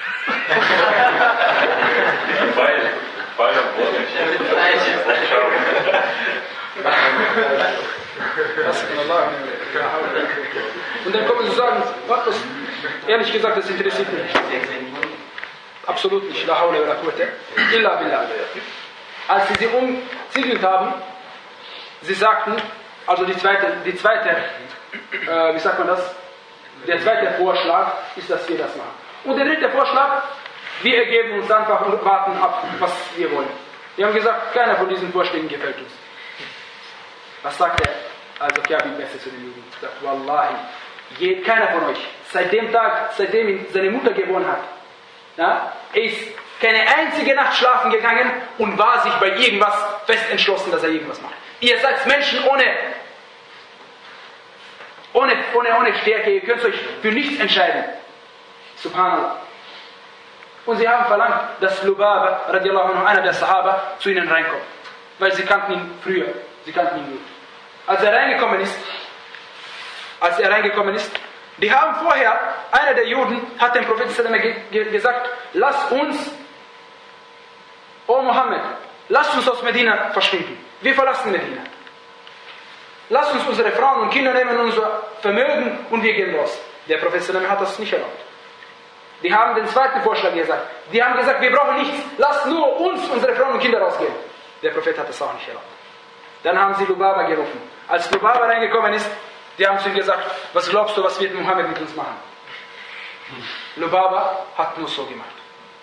Und dann kommen sie sagen, was, ehrlich gesagt, das interessiert mich nicht. Absolut nicht. La hawla wa la quwwata illa billah. Als sie sie umzingelt haben, sie sagten, also die zweite, die zweite äh, wie sagt man das? Der zweite Vorschlag ist, dass wir das machen. Und der dritte Vorschlag, wir ergeben uns einfach und warten ab, was wir wollen. Wir haben gesagt, keiner von diesen Vorschlägen gefällt uns. Was sagt er? Also Ka'b ibn Asad zu den Juden. Er sagt, Wallahi, je, keiner von euch, seit dem Tag, seitdem ihn seine Mutter geboren hat, ja, er ist keine einzige Nacht schlafen gegangen und war sich bei irgendwas fest entschlossen, dass er irgendwas macht. Ihr seid Menschen ohne, ohne, ohne, ohne Stärke, ihr könnt euch für nichts entscheiden. Subhanallah. Und sie haben verlangt, dass Lubaba, radiallahu anhu, einer der Sahaba, zu ihnen reinkommt. Weil sie kannten ihn früher, sie kannten ihn gut. Als er reingekommen ist, als er reingekommen ist, die haben vorher, einer der Juden hat dem Propheten ge ge gesagt, lass uns, O Mohammed, lass uns aus Medina verschwinden. Wir verlassen Medina. Lass uns unsere Frauen und Kinder nehmen, unser Vermögen und wir gehen raus. Der Prophet hat das nicht erlaubt. Die haben den zweiten Vorschlag gesagt. Die haben gesagt, wir brauchen nichts. Lass nur uns, unsere Frauen und Kinder rausgehen. Der Prophet hat es auch nicht erlaubt. Dann haben sie Lubaba gerufen. Als Lubaba reingekommen ist, die haben zu ihm gesagt, was glaubst du, was wird Mohammed mit uns machen? Lubaba hat nur so gemacht.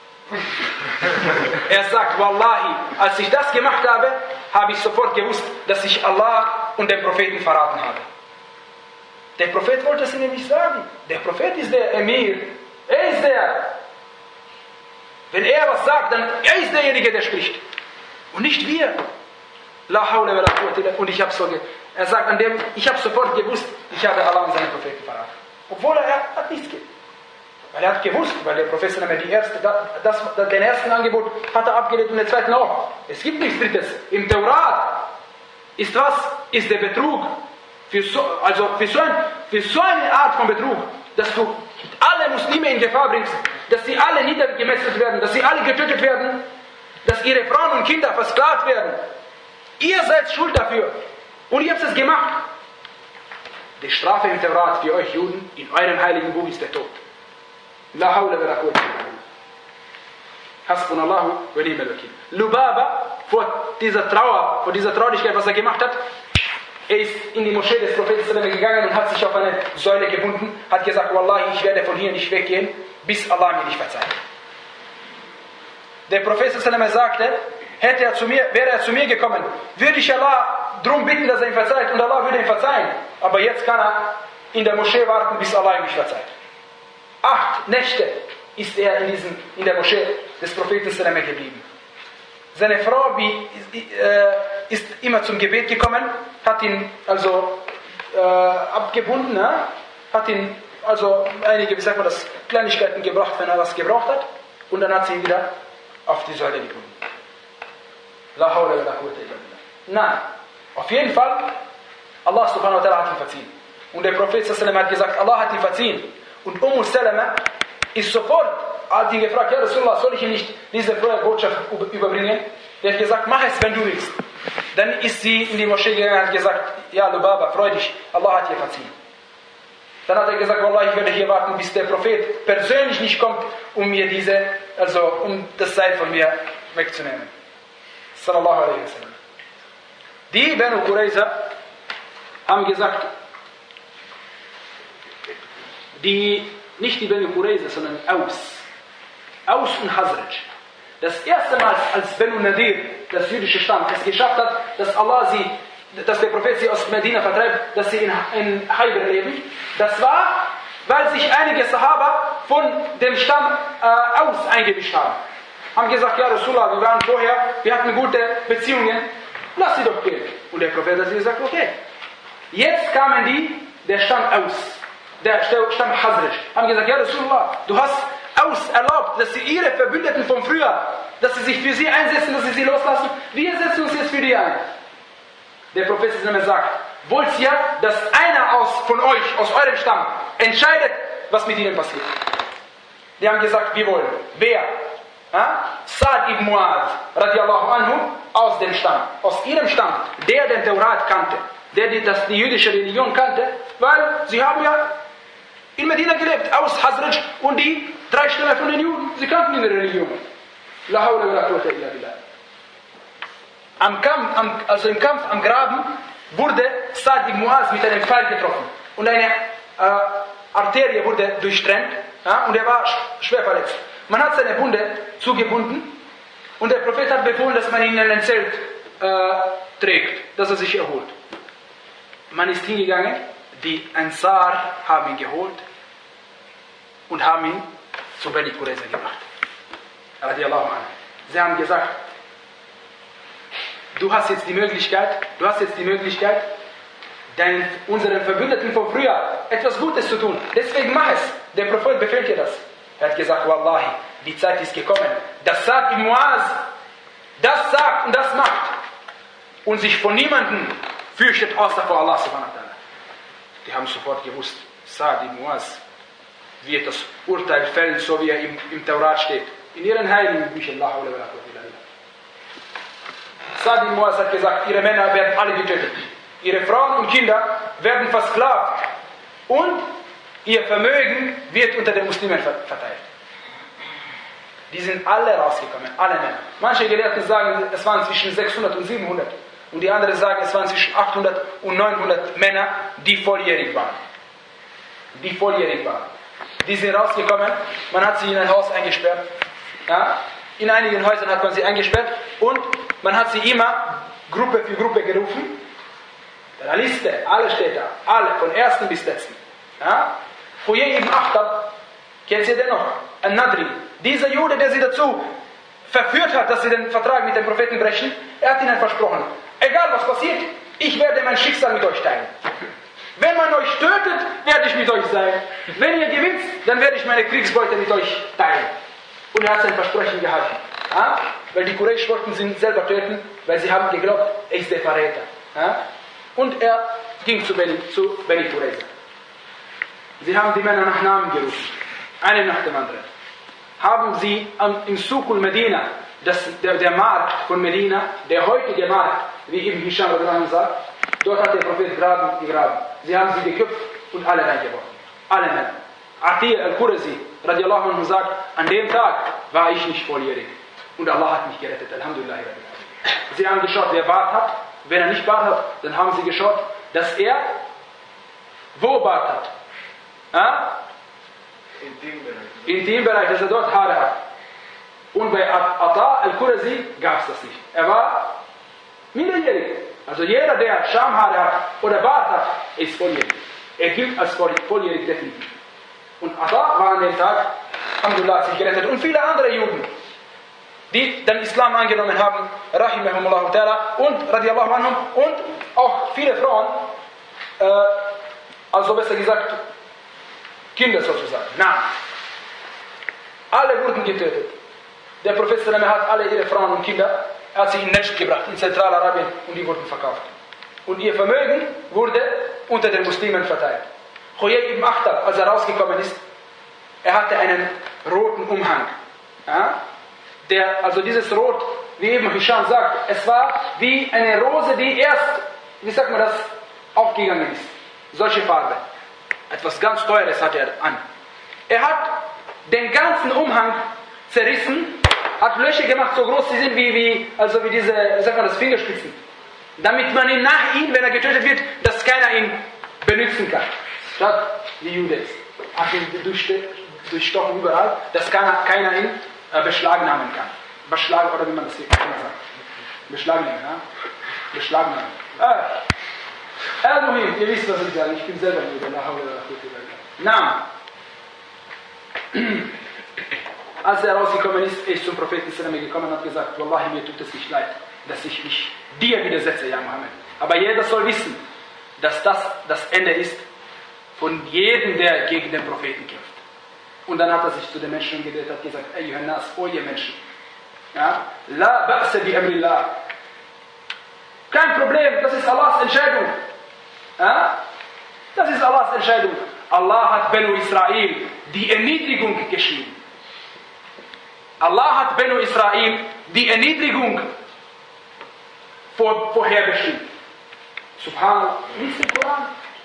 Er sagt, Wallahi, als ich das gemacht habe, habe ich sofort gewusst, dass ich Allah und den Propheten verraten habe. Der Prophet wollte es ihnen nicht sagen. Der Prophet ist der Emir. Er ist der. Wenn er was sagt, dann er ist derjenige, der spricht. Und nicht wir. La hawla wa la quwwata illa billah. Und ich habe so ge- er sagt, an dem, ich habe sofort gewusst, ich habe Allah und seinen Propheten verraten. Obwohl er, er hat nichts gegeben. Weil er hat gewusst, weil der Prophet die erste, das, das, den ersten Angebot hat er abgelehnt und den zweiten auch. Es gibt nichts Drittes. Im Taurat ist was? Ist der Betrug. Für so, also für so, ein, für so eine Art von Betrug, dass du alle Muslime in Gefahr bringst, dass sie alle niedergemetzelt werden, dass sie alle getötet werden, dass ihre Frauen und Kinder versklavt werden. Ihr seid schuld dafür. Und ihr habt es gemacht. Die Strafe im Taurat für euch Juden in eurem heiligen Buch ist der Tod. La hawla wa la quwwata illa billah. Hasbunallahu wa ni'mal wakil. Lubaba, vor dieser Trauer, vor dieser Traurigkeit, was er gemacht hat, er ist in die Moschee des Propheten gegangen und hat sich auf eine Säule gebunden, hat gesagt, Wallahi, ich werde von hier nicht weggehen, bis Allah mir nicht verzeiht. Der Prophet sagte, hätte er zu mir, wäre er zu mir gekommen, würde ich Allah darum bitten, dass er ihn verzeiht, und Allah würde ihn verzeihen. Aber jetzt kann er in der Moschee warten, bis Allah ihm nicht verzeiht. Acht Nächte ist er in, diesen, in der Moschee des Propheten geblieben. Seine Frau ist immer zum Gebet gekommen, hat ihn also äh, abgebunden, ne? Hat ihn also einige, wie sagt man das, Kleinigkeiten gebracht, wenn er was gebraucht hat, und dann hat sie ihn wieder auf die Säule gebunden. La hawla wa la quwwata illa billah. Nein, auf jeden Fall, Allah subhanahu wa ta'ala hat ihn verziehen. Und der Prophet sallallahu alaihi wasallam hat gesagt, Allah hat ihn verziehen. Und Umm Salama ist sofort, hat ihn gefragt, ja Rasulullah, soll ich ihm nicht diese frohe Botschaft überbringen? Der hat gesagt, mach es, wenn du willst. Dann ist sie in die Moschee gegangen und hat gesagt, ja Lubaba, freu dich, Allah hat dir verziehen. Dann hat er gesagt, Wallah, ich werde hier warten, bis der Prophet persönlich nicht kommt, um mir diese, also um das Seil von mir wegzunehmen. Sallallahu alaihi wasallam. Die Banu Qurayza haben gesagt, die, nicht die Banu Qurayza, sondern Aus. Aus und Hazraj. Das erste Mal, als Banu Nadir, das jüdische Stamm, es geschafft hat, dass Allah sie, dass der Prophet sie aus Medina vertreibt, dass sie in, in Haiber leben, das war, weil sich einige Sahaba von dem Stamm äh, Aus eingemischt haben. Haben gesagt, ja Rasulullah, wir waren vorher, wir hatten gute Beziehungen, lass sie doch gehen. Und der Prophet hat gesagt, okay. Jetzt kamen die, der Stamm Aus, der Stamm Hazraj, haben gesagt, ja Rasulullah, du hast Aus erlaubt, dass sie ihre Verbündeten von früher, dass sie sich für sie einsetzen, dass sie sie loslassen. Wir setzen uns jetzt für die ein. Der Prophet sagt, wollt ihr, dass einer aus, von euch, aus eurem Stamm, entscheidet, was mit ihnen passiert? Die haben gesagt, wir wollen. Wer? Ha? Sa'd ibn Mu'adh, radiallahu anhu, aus dem Stamm, aus ihrem Stamm, der den Taurat kannte, der die, das, die jüdische Religion kannte, weil sie haben ja in Medina gelebt, aus Hazraj, und die drei Stämme von den Juden, sie kannten die Religion. La hawla wa la quwwata illa billah. Am Kampf, am, also im Kampf am Graben wurde Sa'd ibn Mu'adh mit einem Pfeil getroffen und eine äh, Arterie wurde durchtrennt, ja, und er war schwer verletzt. Man hat seine Wunde zugebunden und der Prophet hat befohlen, dass man ihn in ein Zelt äh, trägt, dass er sich erholt. Man ist hingegangen, die Ansar haben ihn geholt und haben ihn zu Bani Qurayza gebracht. Radiallahu anhu. Sie haben gesagt, du hast jetzt die Möglichkeit, du hast jetzt die Möglichkeit, deinen, unseren Verbündeten von früher etwas Gutes zu tun. Deswegen mach es. Der Prophet befiehlt dir das. Er hat gesagt, Wallahi, die Zeit ist gekommen. Das sagt im Muaz, das sagt und das macht und sich von niemandem fürchtet, außer vor Allah subhanahu wa ta'ala. Die haben sofort gewusst, Sa'd ibn Muaz wird das Urteil fällen, so wie er im, im Taurat steht. In ihren heiligen Büchern. Sa'd ibn Muaz hat gesagt, ihre Männer werden alle getötet. Ihre Frauen und Kinder werden versklavt. Und ihr Vermögen wird unter den Muslimen verteilt. die sind alle rausgekommen, alle Männer. Manche Gelehrten sagen, es waren zwischen sechshundert und siebenhundert. Und die anderen sagen, es waren zwischen achthundert und neunhundert Männer, die volljährig waren. Die volljährig waren. Die sind rausgekommen, man hat sie in ein Haus eingesperrt. Ja? In einigen Häusern hat man sie eingesperrt und man hat sie immer Gruppe für Gruppe gerufen. Der Liste, alle steht da, alle, von ersten bis letzten. Ja? Huyay ibn Akhtab, kennt ihr den noch? Al-Nadri. Dieser Jude, der sie dazu verführt hat, dass sie den Vertrag mit dem Propheten brechen, er hat ihnen versprochen, egal was passiert, ich werde mein Schicksal mit euch teilen. Wenn man euch tötet, werde ich mit euch sein. Wenn ihr gewinnt, dann werde ich meine Kriegsbeute mit euch teilen. Und er hat sein Versprechen gehalten. Ja? Weil die Quraysh wollten ihn selber töten, weil sie haben geglaubt, er ist der Verräter. Ja? Und er ging zu Beni, zu Beni Qurayza. Sie haben die Männer nach Namen gerufen. Einen nach dem anderen. Haben sie am, im Sukul Medina, das, der, der Markt von Medina, der heutige Markt, wie Ibn Hisham sagt, dort hat der Prophet Graben gegraben. Sie haben sie geköpft und alle reingeworfen. Alle Männer. Atir al-Qurazi, radiallahu anhu, sagt, an dem Tag war ich nicht volljährig. Und Allah hat mich gerettet. Alhamdulillah. Sie haben geschaut, wer Bart hat. Wenn er nicht Bart hat, dann haben sie geschaut, dass er wo Bart hat. Ja? In dem Bereich. In dem Bereich, dass er dort Haare hat. Und bei Ata al-Qurazi gab es das nicht. Er war minderjährig. Also jeder, der Schamhaare hat oder Bart hat, ist volljährig. Er gilt als volljährig definitiv. Und Ata war an dem Tag, Alhamdulillah, sich gerettet. Und viele andere Juden, die den Islam angenommen haben, rahimahumullah ta'ala, und radiallahu anhum, und auch viele Frauen, äh, also besser gesagt, Kinder sozusagen. Nein. Alle wurden getötet. Der Prophet hat alle ihre Frauen und Kinder, er hat sie in Najd gebracht, in Zentralarabien, und die wurden verkauft. Und ihr Vermögen wurde unter den Muslimen verteilt. Huyay ibn Akhtab, als er rausgekommen ist, er hatte einen roten Umhang. Ja? Der, also dieses Rot, wie eben Hisham sagt, es war wie eine Rose, die erst, wie sagt man das, aufgegangen ist. Solche Farbe. Etwas ganz Teures hat er an. Er hat den ganzen Umhang zerrissen, hat Löcher gemacht, so groß sie sind wie, wie, also wie diese, wie sagt man das, Fingerspitzen. Damit man ihn nach ihm, wenn er getötet wird, dass keiner ihn benutzen kann. Statt wie Judas. Hat ihn durchstochen überall, dass keiner, keiner ihn äh, beschlagnahmen kann. Beschlagen, oder wie man das hier sagt. Beschlagnahmen, ja? Beschlagnahmen. Äh. Al-Muhim, ihr wisst, was ich sage. Ich bin selber Jude. Naam. Als er rausgekommen ist, ist zum Propheten gekommen und hat gesagt, Wallahi, mir tut es nicht leid, dass ich mich dir widersetze, ja Mohammed. Aber jeder soll wissen, dass das das Ende ist von jedem, der gegen den Propheten kämpft. Und dann hat er sich zu den Menschen gedreht und hat gesagt, ey Johannes, oh ihr Menschen, ja, la ba'sa bi amrillah. Kein Problem, das ist Allahs Entscheidung. Ja? Das ist Allahs Entscheidung. Allah hat Benu Israel die Erniedrigung geschrieben. Allah hat Benu Israel die Erniedrigung vor, vorherbestimmt. Subhanallah. Lies den Koran.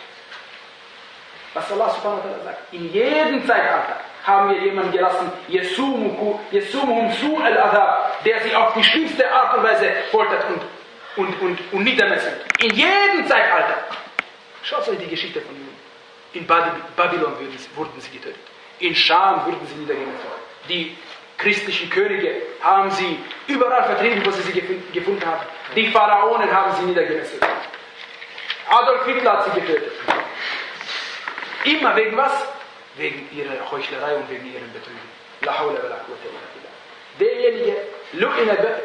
Was Allah subhanahu wa ta'ala sagt. In jedem Zeitalter haben wir jemanden gelassen, Yesumuhum su' al-adhab, der sie auf die schlimmste Art und Weise foltert und, und, und, und niedermesselt. In jedem Zeitalter. Schaut euch die Geschichte von ihnen. In Babylon wurden sie getötet. In Scham wurden sie niedergemetzelt. Die christlichen Könige haben sie überall vertrieben, wo sie sie gefunden haben. Die Pharaonen haben sie niedergemetzelt. Adolf Hitler hat sie getötet. Immer wegen was? Wegen ihrer Heuchlerei und wegen ihren Betrügen. La hawla wa la quwwata illa billah. Derjenige,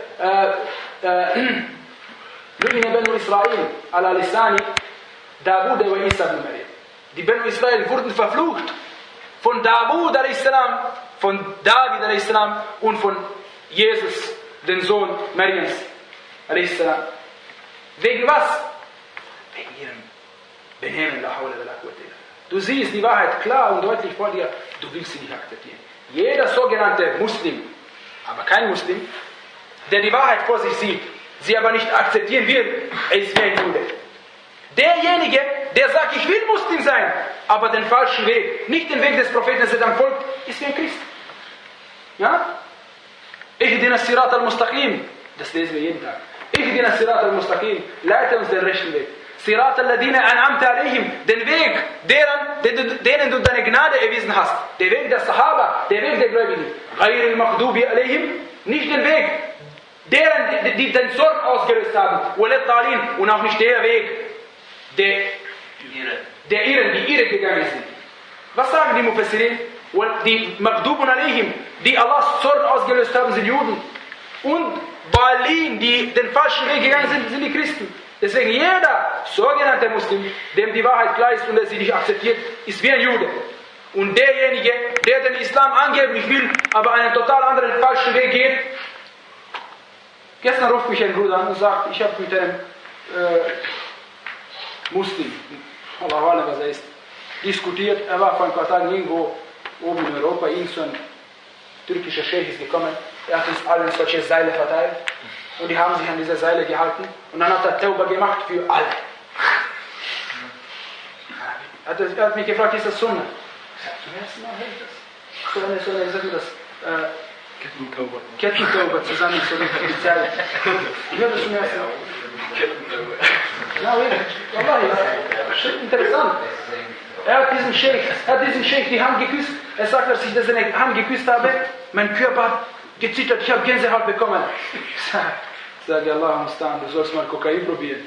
Lu'ina Banu Israel ala lisani Dawud wa Isa ibn Maryam. Die Banu Israel wurden verflucht von Dawud a.s., von David a.s. und von Jesus, den Sohn Mariams a.s. Wegen was? Wegen ihrem Benehmen. La hawla wa la quwwata illa billah. Du siehst die Wahrheit klar und deutlich vor dir, du willst sie nicht akzeptieren. Jeder sogenannte Muslim, aber kein Muslim, der die Wahrheit vor sich sieht, sie aber nicht akzeptieren will, er ist wie ein Jude. Derjenige, der sagt, ich will Muslim sein, aber den falschen Weg, nicht den Weg des Propheten, der dann folgt, ist wie ein Christ. Ja? Ihdina Sirat al-Mustaqim. Das lesen wir jeden Tag. Ihdina Sirat al-Mustaqim. Leite uns den rechten Weg. Sirat al-Ladina an'amta alayhim. Den Weg, deren, denen du deine Gnade erwiesen hast. Der Weg der Sahaba, der Weg der Gläubigen. Ghair al-Maghdubi alayhim. Nicht den Weg, deren, die, die den Zorn ausgelöst haben. Und auch nicht der Weg, der, der Irren, die Irre gegangen sind. Was sagen die Mufassirin? Die Maghdubun alayhim, die Allahs Zorn ausgelöst haben, sind Juden. Und Balin, die den falschen Weg gegangen sind, sind die Christen. Deswegen jeder sogenannte Muslim, dem die Wahrheit klar ist und er sie nicht akzeptiert, ist wie ein Jude. Und derjenige, der den Islam angeblich will, aber einen total anderen falschen Weg geht. Gestern ruft mich ein Bruder an und sagt, ich habe mit einem äh, Muslim, Allah weiß, was er ist, diskutiert. Er war vor ein paar Tagen irgendwo oben in Europa, irgend so ein türkischer Scheich ist gekommen. Er hat uns allen solche Seile verteilt. Und die haben sich an diese Seile gehalten. Und dann hat er Tauba gemacht für alle. Er hat, er hat mich gefragt, ist das Sunna? Ich sage, zum ersten Mal höre ich das. So eine, so eine, ich sage das, äh, Kettentauba. Kettentauba zusammen, so mit Seile. Ich höre das zum ersten Mal. Kettentauba. Ja, wirklich. Interessant. Er hat diesen Scheich, er hat diesen Scheich die Hand geküsst. Er sagt, als ich das seine Hand geküsst habe, mein Körper hat gezittert, ich habe Gänsehaut bekommen. Ich sage, sage Allah Mustan, du sollst mal Kokain probieren.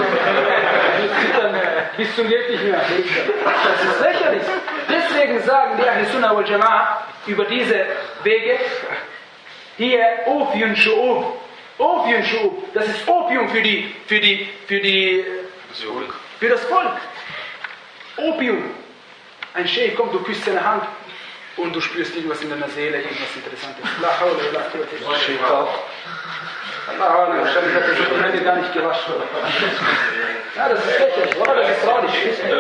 Bis zum geht nicht mehr. Das ist lächerlich. Deswegen sagen die Ahl Sunnah wal Jama'a über diese Wege, hier Opium Shu'ub. Opium Shu'ub. Das ist Opium für die, für die, für die, für das Volk. Opium. Ein Scheich kommt, du küsst seine Hand und du spürst irgendwas in deiner Seele, irgendwas Interessantes. La hawla wa la quwwata illa billah. Allah, wahrscheinlich hat er sich die Hände gar nicht gewaschen. Ja, das ist lächerlich, oder? Das ist traurig.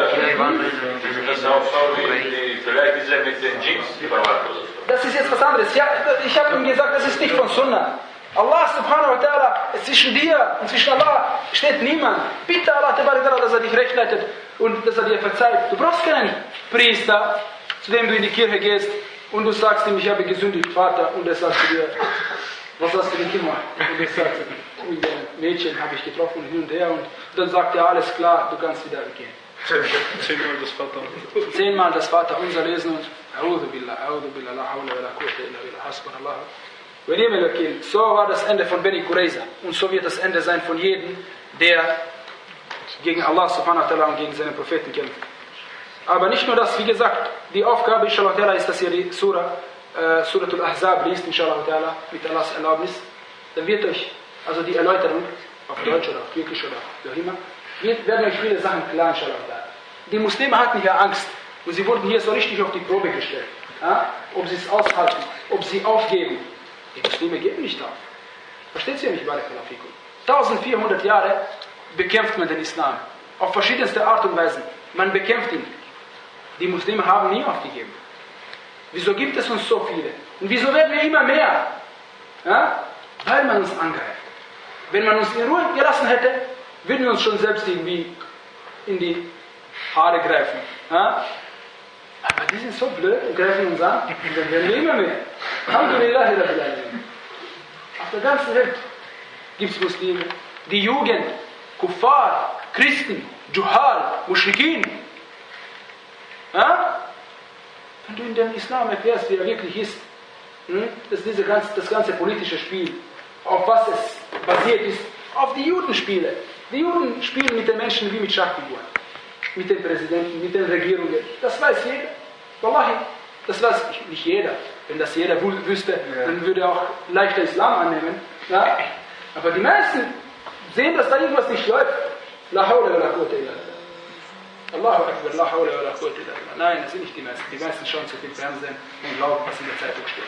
Das ist jetzt was anderes. Ja, ich habe ihm gesagt, das ist nicht von Sunnah. Allah subhanahu wa ta'ala, zwischen dir und zwischen Allah steht niemand. Bitte Allah, dass er dich recht leitet und dass er dir verzeiht. Du brauchst keinen Priester, zu dem du in die Kirche gehst und du sagst ihm, ich habe gesündigt, Vater, und er sagt zu dir, was hast du denn gemacht? Und er sagt, ein Mädchen habe ich getroffen hin und her, und dann sagt er, alles klar, du kannst wieder gehen. Zehnmal das Vater. Zehnmal das Vater unser lesen und A'udhu billah, A'udhu billah, la hawla wa la quwwata illa billah, hasbunallah. So war das Ende von Beni Qurayza, und so wird das Ende sein von jedem, der gegen Allah subhanahu wa ta'ala und gegen seine Propheten kämpft. Aber nicht nur das, wie gesagt, die Aufgabe inshallah ta'ala ist, dass ihr die Surah, äh, Suratul Ahzab liest, inshallah ta'ala, mit Allahs Erlaubnis. Dann wird euch, also die Erläuterung, auf Deutsch oder auf Türkisch oder wie auch immer, wird, werden euch viele Sachen klar, inshallah ta'ala. Die Muslime hatten ja Angst, und sie wurden hier so richtig auf die Probe gestellt. Ja? Ob sie es aushalten, ob sie aufgeben. Die Muslime geben nicht auf. Versteht ihr mich, Barakallahu fikum? eintausendvierhundert Jahre bekämpft man den Islam. Auf verschiedenste Art und Weise. Man bekämpft ihn. Die Muslime haben nie aufgegeben. Wieso gibt es uns so viele? Und wieso werden wir immer mehr? Ja? Weil man uns angreift. Wenn man uns in Ruhe gelassen hätte, würden wir uns schon selbst irgendwie in die Haare greifen. Ja? Aber die sind so blöd und greifen uns an, und dann werden wir immer mehr. Alhamdulillah, auf der ganzen Welt gibt es Muslime. Die Jugend, Kuffar, Christen, Juhal, Mushrikin. Ja? Wenn du in den Islam erklärst, wie er wirklich ist, hm, dass diese ganze, das ganze politische Spiel, auf was es basiert ist, auf die Judenspiele. Die Juden spielen mit den Menschen wie mit Schachfiguren. Mit den Präsidenten, mit den Regierungen. Das weiß jeder. Wallahi, das weiß nicht jeder. Wenn das jeder wüsste, ja, dann würde er auch leichter Islam annehmen. Ja? Aber die meisten sehen, dass da irgendwas nicht läuft. La hawla wa la quwwata illa billah. Allahu akbar, la hawla wa la quwwata illa billah. Nein, das sind nicht die meisten. Die meisten schauen zu viel Fernsehen und glauben, was in der Zeitung steht.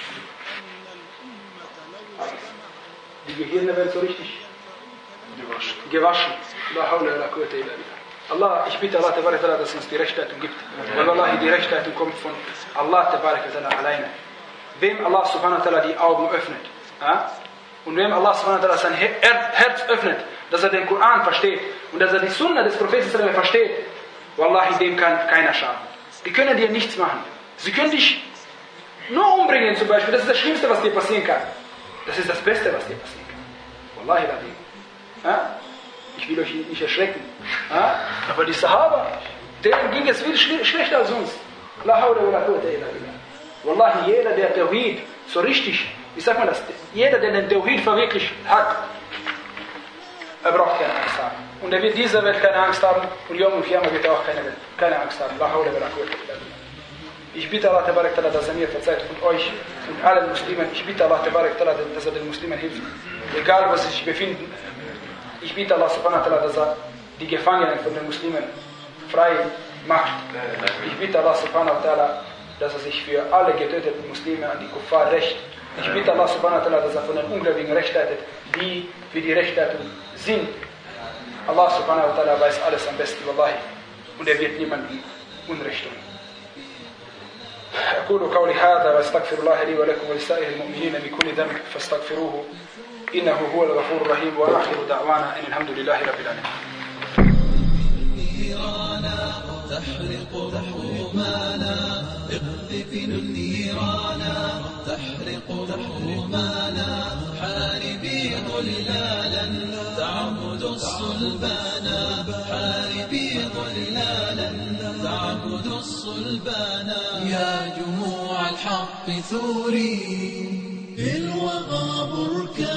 Die Gehirne werden so richtig gewaschen. gewaschen. La hawla wa la quwwata illa billah. Allah, ich bitte Allah, dass er uns die Rechtleitung gibt. Weil Allah, die Rechtleitung kommt von Allah alleine. Wem Allah subhanahu wa ta'ala die Augen öffnet, ja? Und wem Allah subhanahu wa ta'ala sein Herz öffnet, dass er den Koran versteht und dass er die Sunna des Propheten versteht, Wallahi, dem kann keiner schaden. Die können dir nichts machen. Sie können dich nur umbringen zum Beispiel, das ist das Schlimmste, was dir passieren kann. Das ist das Beste, was dir passieren kann. Wallahi Ladim. Ja? Ich will euch nicht erschrecken. Ja? Aber die Sahaba, denen ging es viel schle schlechter als uns. La hawla wa la quwwata illa billah. Wallahi, jeder, der Tawhid so richtig, wie sagt man das, jeder, der den Tawhid verwirklicht hat, er braucht keine Angst haben. Und er wird dieser Welt keine Angst haben und Yom und Qiyamah wird er auch keine, keine Angst haben. La hawla wa la quwwata illa billah. Ich bitte Allah Tabarak Ta'ala, dass er mir verzeiht und euch und allen Muslimen. Ich bitte Allah Tabarak Ta'ala, dass er den Muslimen hilft. Egal, wo sie sich befinden. Ich bitte Allah Subhanahu wa Ta'ala, dass er die Gefangenen von den Muslimen frei macht. Ich bitte Allah Subhanahu wa Ta'ala, dass er sich für alle getöteten Muslime an die Kuffar rächt. Ich bitte Allah Subhanahu wa Ta'ala, dass er von den Ungläubigen Recht leitet, die für die Rechtleitung sind. Allah Subhanahu wa Ta'ala weiß alles am besten, Wallahi. Und er wird niemandem Unrecht tun. أقول قولي هذا وأستغفر الله لي ولكم ولسائر المؤمنين بكل ذنب فاستغفروه إنه هو الغفور الرحيم وآخر دعوانا إن الحمد لله رب العالمين. نيرانا تحرق حرمانا اقذف النيرانا تحرق حرمانا حاربي ضلالا تعبد الصلبانا حاربي ضلالا تعبد الصلبانا يا جموع الحق ثوري بالوغى بركان